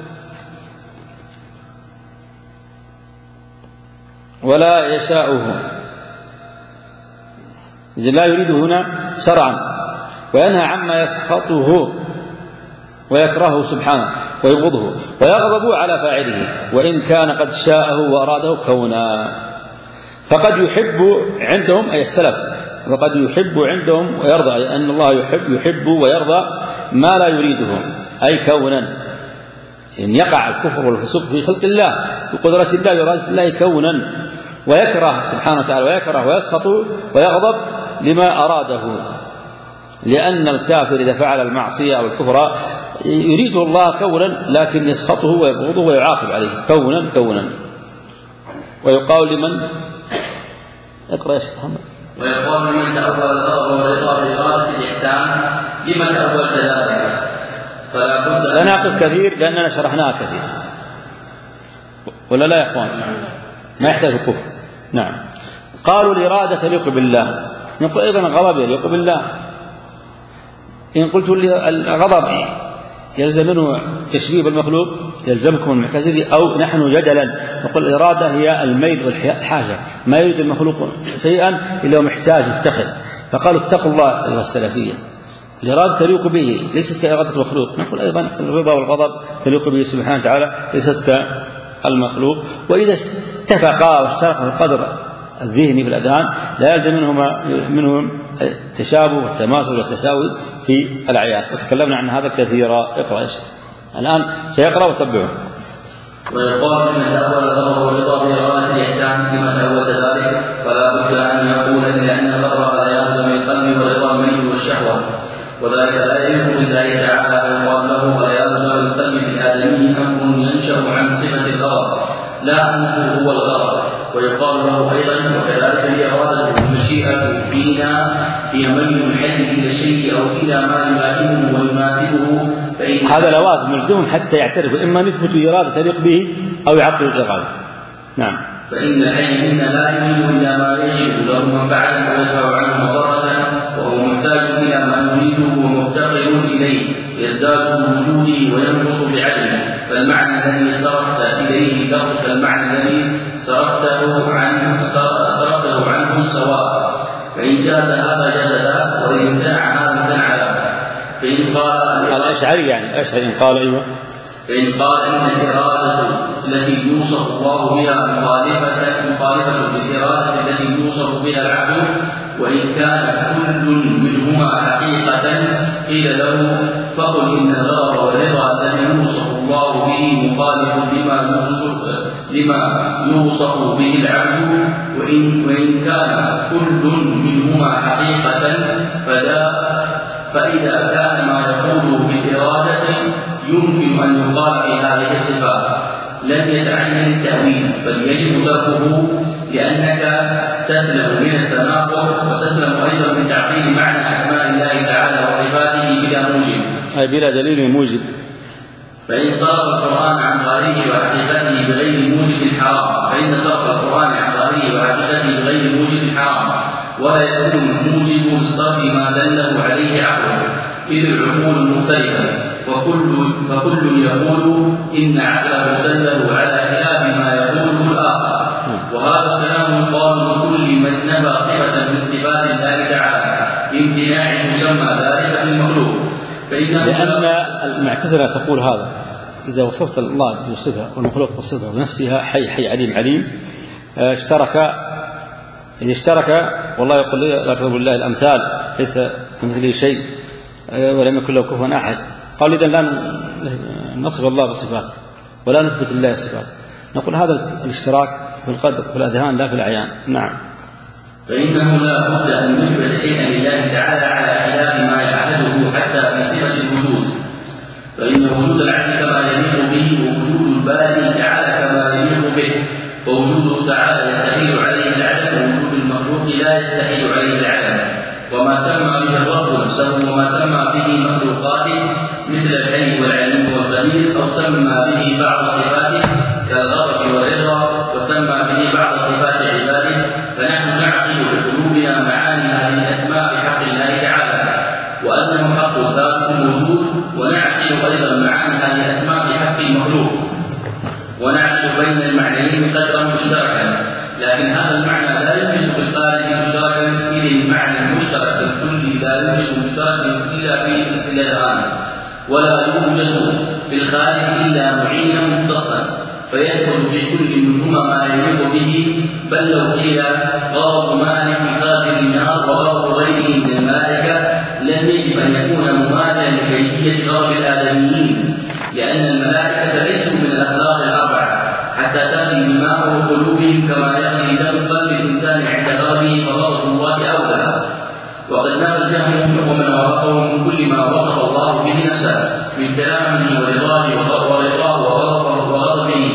ولا يشاؤه، إذن لا يريده هنا شرعا. وينهى عما يسخطه ويكرهه سبحانه ويبغضه ويغضب على فاعله، وإن كان قد شاءه وأراده كونا. فقد يحب عندهم أي السلف، وقد يحب عندهم ويرضى، أي أن الله يحب يحب ويرضى ما لا يريده، أي كونا. إن يقع الكفر والفسوق في خلق الله بقدرة الله وإرادة الله كونا، ويكره سبحانه وتعالى ويكره ويسخط ويغضب لما أراده. لأن الكافر إذا فعل المعصية أو الكفر يريده الله كونا، لكن يسخطه ويبغضه ويعاقب عليه كونا كونا. ويقال لمن اقرأ يا شيخ محمد. ويقول لمن تأول الغضب والرضا بإرادة الإحسان لما تأولت ذلك؟ فلا بد لا نعقد كثير لأننا شرحناه كثير، ولا لا يا إخوان؟ ما يحتاج الكفر. نعم. قالوا الإرادة تليق بالله، نقول أيضا الغضب يليق بالله. إن قلت الغضب يلزم منه تشبيه المخلوق يلزمكم المعتزلة، أو نحن جدلا نقول الإرادة هي الميل والحاجة، ما يريد المخلوق شيئا إلا محتاج يفتخر، فقالوا اتقوا الله أيها السلفية، الإرادة تليق به ليست كإرادة المخلوق. نقول أيضا الرضا والغضب تليق به سبحانه وتعالى ليست كالمخلوق. وإذا اتفقا واشتركا في القدر الذهني في الأذهان لا يلزم منهما منهم التشابه والتماثل والتساوي في الأعيان، وتكلمنا عن هذا كثيرا. اقرأ يا شيخ. الآن سيقرأ وتبعه. ويقال من تأول الغضب والرضا بإرادة الإحسان لما تأولت ذلك فلا بد أن يقول إلا أن الغضب لا يرد من القلب والرضا الميل والشهوة، وذلك لا يليق بالله تعالى فيقال له ولا يرد من القلب بالآدمي أمر ينشأ عن صفة الغضب لا أنه هو الغضب. ويقال له أيضا وكذلك هي إرادة المشيئة فينا في ميل الحي إلى الشيء أو إلى ما يلائمه ويناسبه، هذا لوازم ملزم حتى يعترف، إما نثبت إرادة تليق به أو يعقل الإرادة. نعم. فإن الحي منا لا يميل إلى ما يجب له منفعة ويدفع عنه مضرة، وهو محتاج إلى ما يريده ومفتقر إليه يزداد بوجوده وينقص بعدله، فالمعنى الذي صرفت إليه لفظك المعنى الذي صرفته عنه صرفته عنه سواء، فإن جاز هذا جاز ذاك، وإن امتنع هذا امتنع ذاك. فإن قال الأشعري يعني الأشعري إن قال أيوه فإن قال إن الإرادة التي يوصف الله بها مخالفة مخالفة بالإرادة التي يوصف بها العبد، وإن كان كل منهما حقيقة قيل له فقل إن الغضب والرضا الذي يوصف الله به مخالف لما يوصف لما يوصف به العبد، وإن وإن كان كل منهما حقيقة فلا فإذا كان ما يقوله في الإرادة يمكن أن يقال في هذه الصفات لم يتعين التأويل بل يجب تركه، لأنك تسلم من التناقض وتسلم أيضا من تعطيل معنى أسماء الله تعالى وصفاته بلا موجب أي بلا دليل موجب. فإن صرف القرآن عن ظاهره وحقيقته بغير موجب حرام فإن صرف القرآن عن ظاهره وحقيقته بغير موجب حرام، ولا يكون موجب الصرف ما دله عليه عقله، إذ العقول مختلفة فكل فكل يقول إن عقله دله على خلاف ما يقوله الآخر، وهذا الكلام يقال لكل من نفى صفة من صفات الله تعالى بامتناع يسمى ذلك بالمخلوق. لأن المعتزلة تقول هذا إذا وصفت الله بصفة والمخلوق بصفة بنفسها حي حي عليم عليم اشترك إذا اشترك والله يقول لي أقرب الله الأمثال ليس كمثله شيء ولم يكن له كفوا أحد. قال إذا لا نصف الله بصفاته ولا نثبت الله صفاته. نقول هذا الاشتراك في القدر في الأذهان لا في الأعيان. نعم. فإنه لا بد أن نثبت شيئا لله تعالى على خلاف ما يعهده حتى بصفة الوجود، فإن وجود العبد كما يليق به ووجود الباري تعالى كما يليق به، ووجوده تعالى يستحيل عليه العدم ووجود المخلوق لا يستحيل عليه العدم، وما سمى به الرب نفسه وما سمى به مخلوقاته مثل الحي والعليم والقدير، أو سمى به بعض صفاته كالغضب والرضا وسمى به بعض صفات عباده، فنحن نعقل بقلوبنا معاني هذه الأسماء بحق الله تعالى وأنه حق ثابت موجود، ونعقل أيضا معاني هذه الأسماء بحق المخلوق، ونعقل بين المعنيين قدرا مشتركا، لكن هذا المعنى لا يوجد في الخارج مشتركا، إذ المعنى المشترك الكلي لا يوجد مشتركا إلا في الأذهان، ولا يوجد في الخارج إلا معينا مختصا فيدخل في كل منهما ما يليق به، بل لو قيل غضب مالك خازن النار وغضب غيره من الملائكة لم يجب أن يكون مماثلا لكيفية غضب الآدميين، لأن الملائكة ليسوا من الأخلاق الأربعة حتى تغلي دماء قلوبهم كما يغلي دم قلب الإنسان عند غضبه، فغضب الله أولى. وقد نال الجهم ومن وافقه من كل ما وصف الله به نفسه من كلامه ورضاه ورضاه وغضبه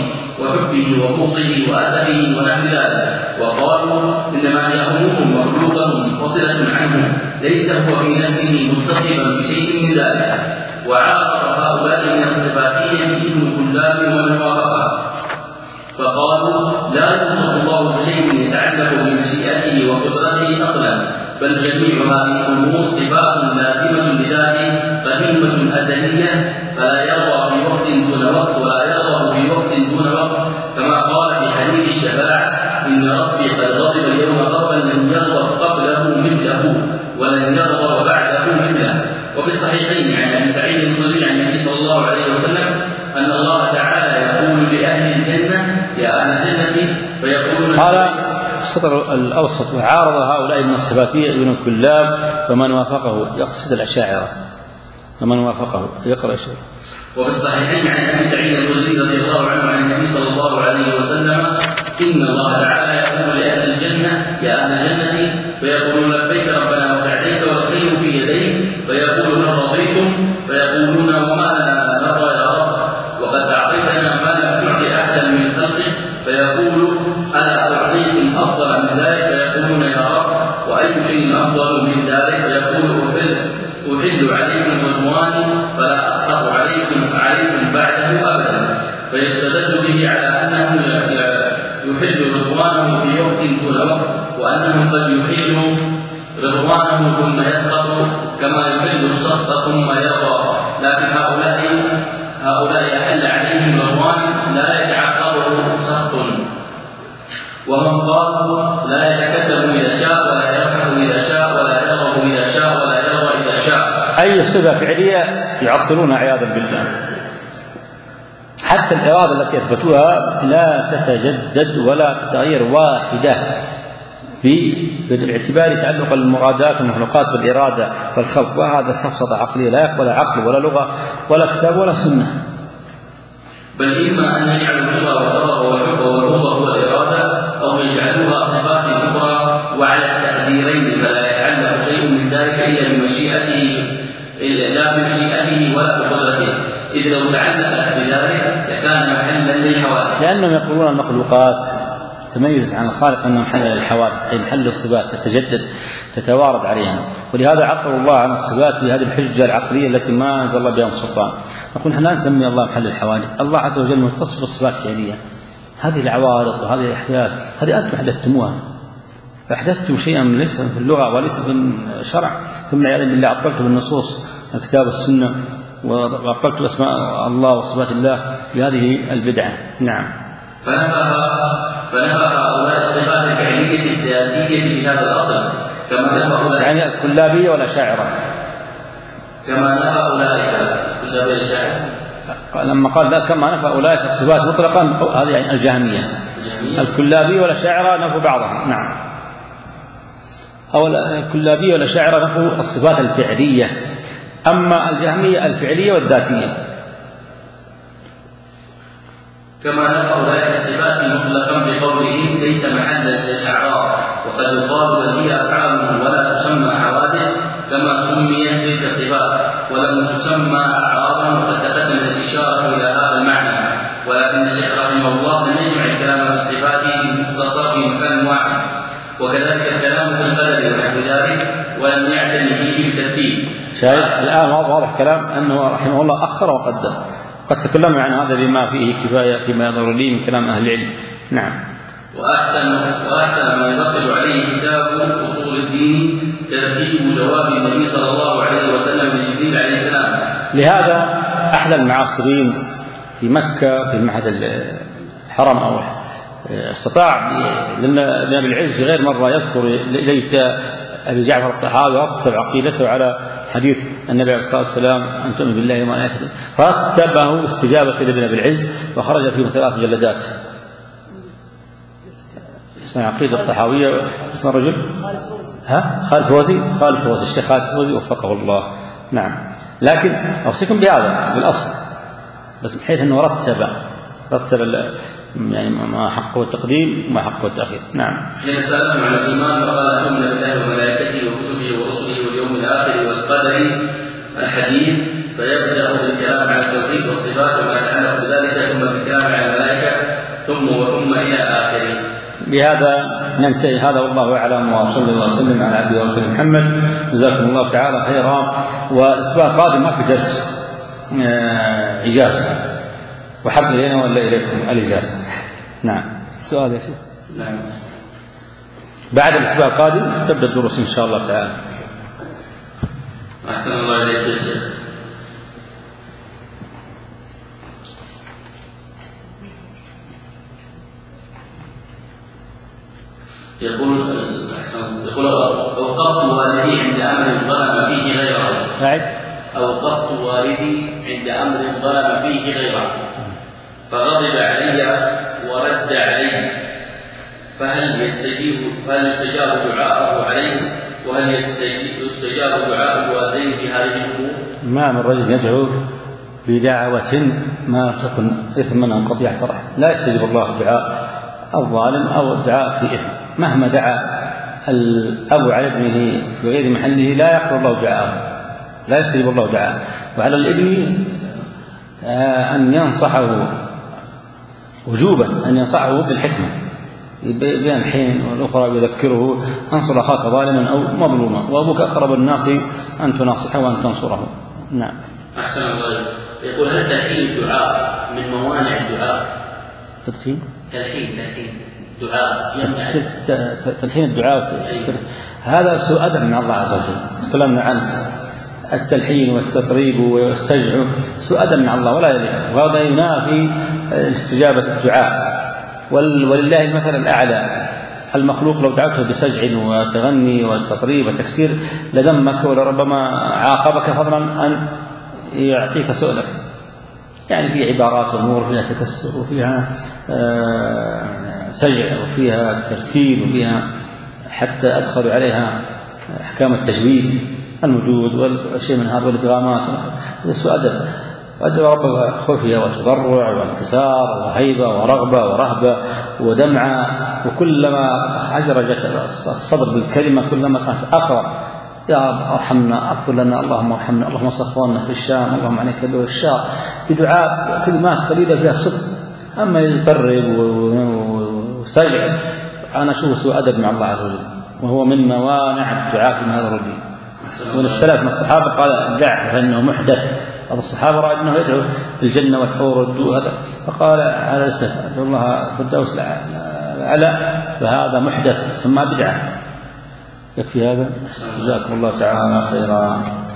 وحبه وبغضه وأسفه ونحو ذلك، وقالوا إنما هي أمور مخلوقة منفصلة عنه ليس هو في نفسه متصفا بشيء من ذلك. وعارض هؤلاء من الصفاتية ابن كلاب ومن وافقه فقالوا لا يوصف الله بشيء يتعلق بمشيئته وقدرته أصلا، بل جميع هذه الأمور صفات لازمة لذاته قديمة أزلية، فلا يرضى في وقت دون وقت ولا يرضى في وقت دون وقت، كما قال في حديث الشفاعة إن ربي قد غضب اليوم غضبا لم يغضب قبله مثله ولن يغضب بعده مثله. وفي الصحيحين عن أبي سعيد الخدري عن النبي صلى الله عليه وسلم أن الله تعالى يقول لأهل الجنة يا أهل الجنة فيقولون قال السطر الأوسط وعارض هؤلاء من الصفاتية ابن كلاب ومن وافقه، يقصد الأشاعرة ومن وافقه. يقرأ شيء. وفي الصحيحين عن أبي سعيد الخدري رضي الله عنه عن النبي صلى الله عليه وسلم إن الله تعالى يقول لأهل الجنة يا أهل الجنة فيقولون لبيك ربنا وسعديك والخير في يديك، فيقول هل رضيتم؟ فيقولون وما لنا نرضى يا رب وقد أعطيتنا ما لم تعطي أحدا من خلقك، فيقول ألا أعطيكم أفضل من ذلك؟ فيقولون يا رب وأي شيء أفضل من ذلك؟ فيقول أحل أحل عليكم رضواني فلا أسخط عليكم عليكم بعده أبدا، فيستدل به على أنه يحل رضوانه في وقت دون وقت، وأنه قد يحل رضوانه ثم يسخط كما يحل السخط ثم يرضى، لكن هؤلاء هؤلاء أحل عليهم رضوان لا يتعقبه سخط، وهم قالوا لا يتكلم إذا شاء ولا يرفع إذا شاء ولا يغضب إذا شاء ولا يرضى إذا شاء. أي صفة فعلية يعطلون عياذا بالله. حتى الإرادة التي أثبتوها لا تتجدد ولا تتغير واحدة باعتبار تعلق المرادات والمخلوقات بالإرادة والخلق، وهذا سفسطة عقلية لا يقبل عقل ولا لغة ولا كتاب ولا سنة. بل إما أن يجعل الرضا والغضب والحب والبغض والإرادة أو يجعلوها صفات أخرى، وعلى التقديرين فلا يتعلق شيء من ذلك إلا بمشيئته لا بمشيئته ولا بقدرته، إذ لو تعلقت بذلك لكان محلا للحوادث. لأنهم يقولون المخلوقات تميز عن الخالق أنه محل للحوادث، أي محل الصفات تتجدد تتوارد عليها، ولهذا عطل الله عن الصفات بهذه الحجة العقلية التي ما أنزل الله بها من سلطان. نقول نحن لا نسمي الله محل الحوادث، الله عز وجل متصف بالصفات الفعلية. هذه العوارض وهذه الأحداث هذه أنتم حدثتموها، فأحدثتم شيئا ليس في اللغة وليس في الشرع، ثم عياذا بالله عطلتم النصوص الكتاب والسنة وعطلتم أسماء الله وصفات الله بهذه البدعة. نعم. فنفى هؤلاء الصفات الفعلية الذاتية بهذا الأصل كما نفى يعني الكلابية والأشاعرة، كما نفى أولئك الكلابية والأشاعرة لما قال لا كما نفى أولئك الصفات مطلقا، هذه يعني الجهمية. الكلابية والأشاعرة نفوا بعضها. نعم. أو الكلابية والأشاعرة نفوا الصفات الفعلية، أما الجهمية الفعلية والذاتية. كما نفى أولئك الصفات مطلقا بقولهم ليس محلا للأعراض، وقد يقال بل هي أفعال ولا تسمى حوادث كما سميت تلك الصفات ولم تسمى أعراضا، وقد تقدمت الإشارة إلى هذا المعنى، ولكن الشيخ رحمه الله لم يجمع الكلام عن الصفات مختصر في مكان واحد، وكذلك الكلام في القدر ونحو ذلك، ولم يعتني به بالترتيب. شايف الآن واضح كلام أنه رحمه الله أخر وقدم، قد تكلمنا عن هذا بما فيه كفاية فيما يظهر لي من كلام أهل العلم. نعم. وأحسن وأحسن ما يدخل عليه كتاب أصول الدين ترتيب جواب النبي صلى الله عليه وسلم لجبريل عليه السلام. لهذا أحد المعاصرين في مكة في معهد الحرم أو استطاع لأن ابن العز في غير مرة يذكر ليت أبي جعفر الطحاوي رتب عقيدته على حديث النبي عليه الصلاة والسلام أن تؤمن بالله وملائكته، فرتبه استجابة لابن أبي العز وخرج فيه ثلاث جلدات. اسمها عقيدة الطحاوية. اسم الرجل ها خالد فوزي خالد فوزي الشيخ خالد فوزي وفقه الله. نعم. لكن أوصيكم بهذا بالأصل، بس بحيث أنه رتب رتب يعني ما حقه التقديم وما حقه التأخير. نعم. حين سألهم عن الإيمان فقال تؤمن بالله وملائكته وكتبه ورسله واليوم الآخر والقدر الحديث، فيبدأ بالكلام عن التوحيد والصفات وما يتعلق بذلك، ثم بالكلام عن الملائكة، ثم وثم إلى آخره. بهذا ننتهي. هذا والله أعلم، وصلى الله وسلم على عبده ورسوله محمد. جزاكم الله تعالى خيرا. والأسبوع القادم ما في درس إجازة، وحب إلينا ولا إليكم الإجازة. نعم. سؤال يا شيخ؟ نعم. بعد الأسبوع القادم تبدأ الدروس إن شاء الله تعالى. أحسن الله إليك يا شيخ. يقول يقول أوقفت والدي عند أمر ظلم فيه غيره. بعد أوقفت والدي عند أمر ظلم فيه غيره فغضب علي ورد علي، فهل يستجيب فهل يستجاب دعاءه عليه؟ وهل يستجاب دعاء الوالدين في هذه الأمور؟ ما من رجل يدعو بدعوة ما تكن إثما أو قطيعة رحم لا يستجيب الله دعاء الظالم أو الدعاء في إثم. مهما دعا الأب على ابنه بغير محله لا يقبل الله دعاءه، لا يستجيب الله دعاءه. وعلى الابن أن ينصحه وجوبا، أن ينصحه بالحكمة بين الحين والأخرى، يذكره أنصر أخاك ظالما أو مظلوما، وأبوك أقرب الناس أن تناصحه وأن تنصره. نعم. أحسن الله. يقول هل تلحين الدعاء من موانع الدعاء؟ تلحين تلحين تلحين الدعاء يمنع تلحين الدعاء. هذا سوء أدب من الله عز وجل. تكلمنا عن التلحين والتطريب والسجع، سوء أدب من الله ولا يليق، وهذا ينافي استجابة الدعاء. ولله المثل الأعلى. المخلوق لو دعوته بسجع وتغني وتطريب وتكسير لذمك ولربما عاقبك فضلا أن يعطيك سؤلك. يعني في عبارات وأمور فيها تكسر وفيها سجع وفيها ترتيب وفيها حتى أدخلوا عليها أحكام التجويد الموجود والشيء من هذا والإدغامات. هذا سوء أدب. وأدعو ربك خفية وتضرع وانكسار وهيبة ورغبة ورهبة ودمعة، وكلما عجرجت الصدر بالكلمة كلما كانت أقرب. يا رب ارحمنا، اغفر لنا، اللهم ارحمنا، اللهم صفونا في الشام، اللهم عليك بالشام، بدعاء كلمات قليلة فيها صدق. أما يطرب وسجع أنا أشوف سوء أدب مع الله عز وجل، وهو من موانع الدعاء من هذا الرجل. والسلف من الصحابة قال دعه فإنه محدث. بعض الصحابة رأى أنه يدعو بالجنة والحور والدو هذا، فقال على السلف أدعو الله فردوس الأعلى، فهذا محدث ثم بدعة. يكفي هذا. جزاكم الله تعالى خيرا.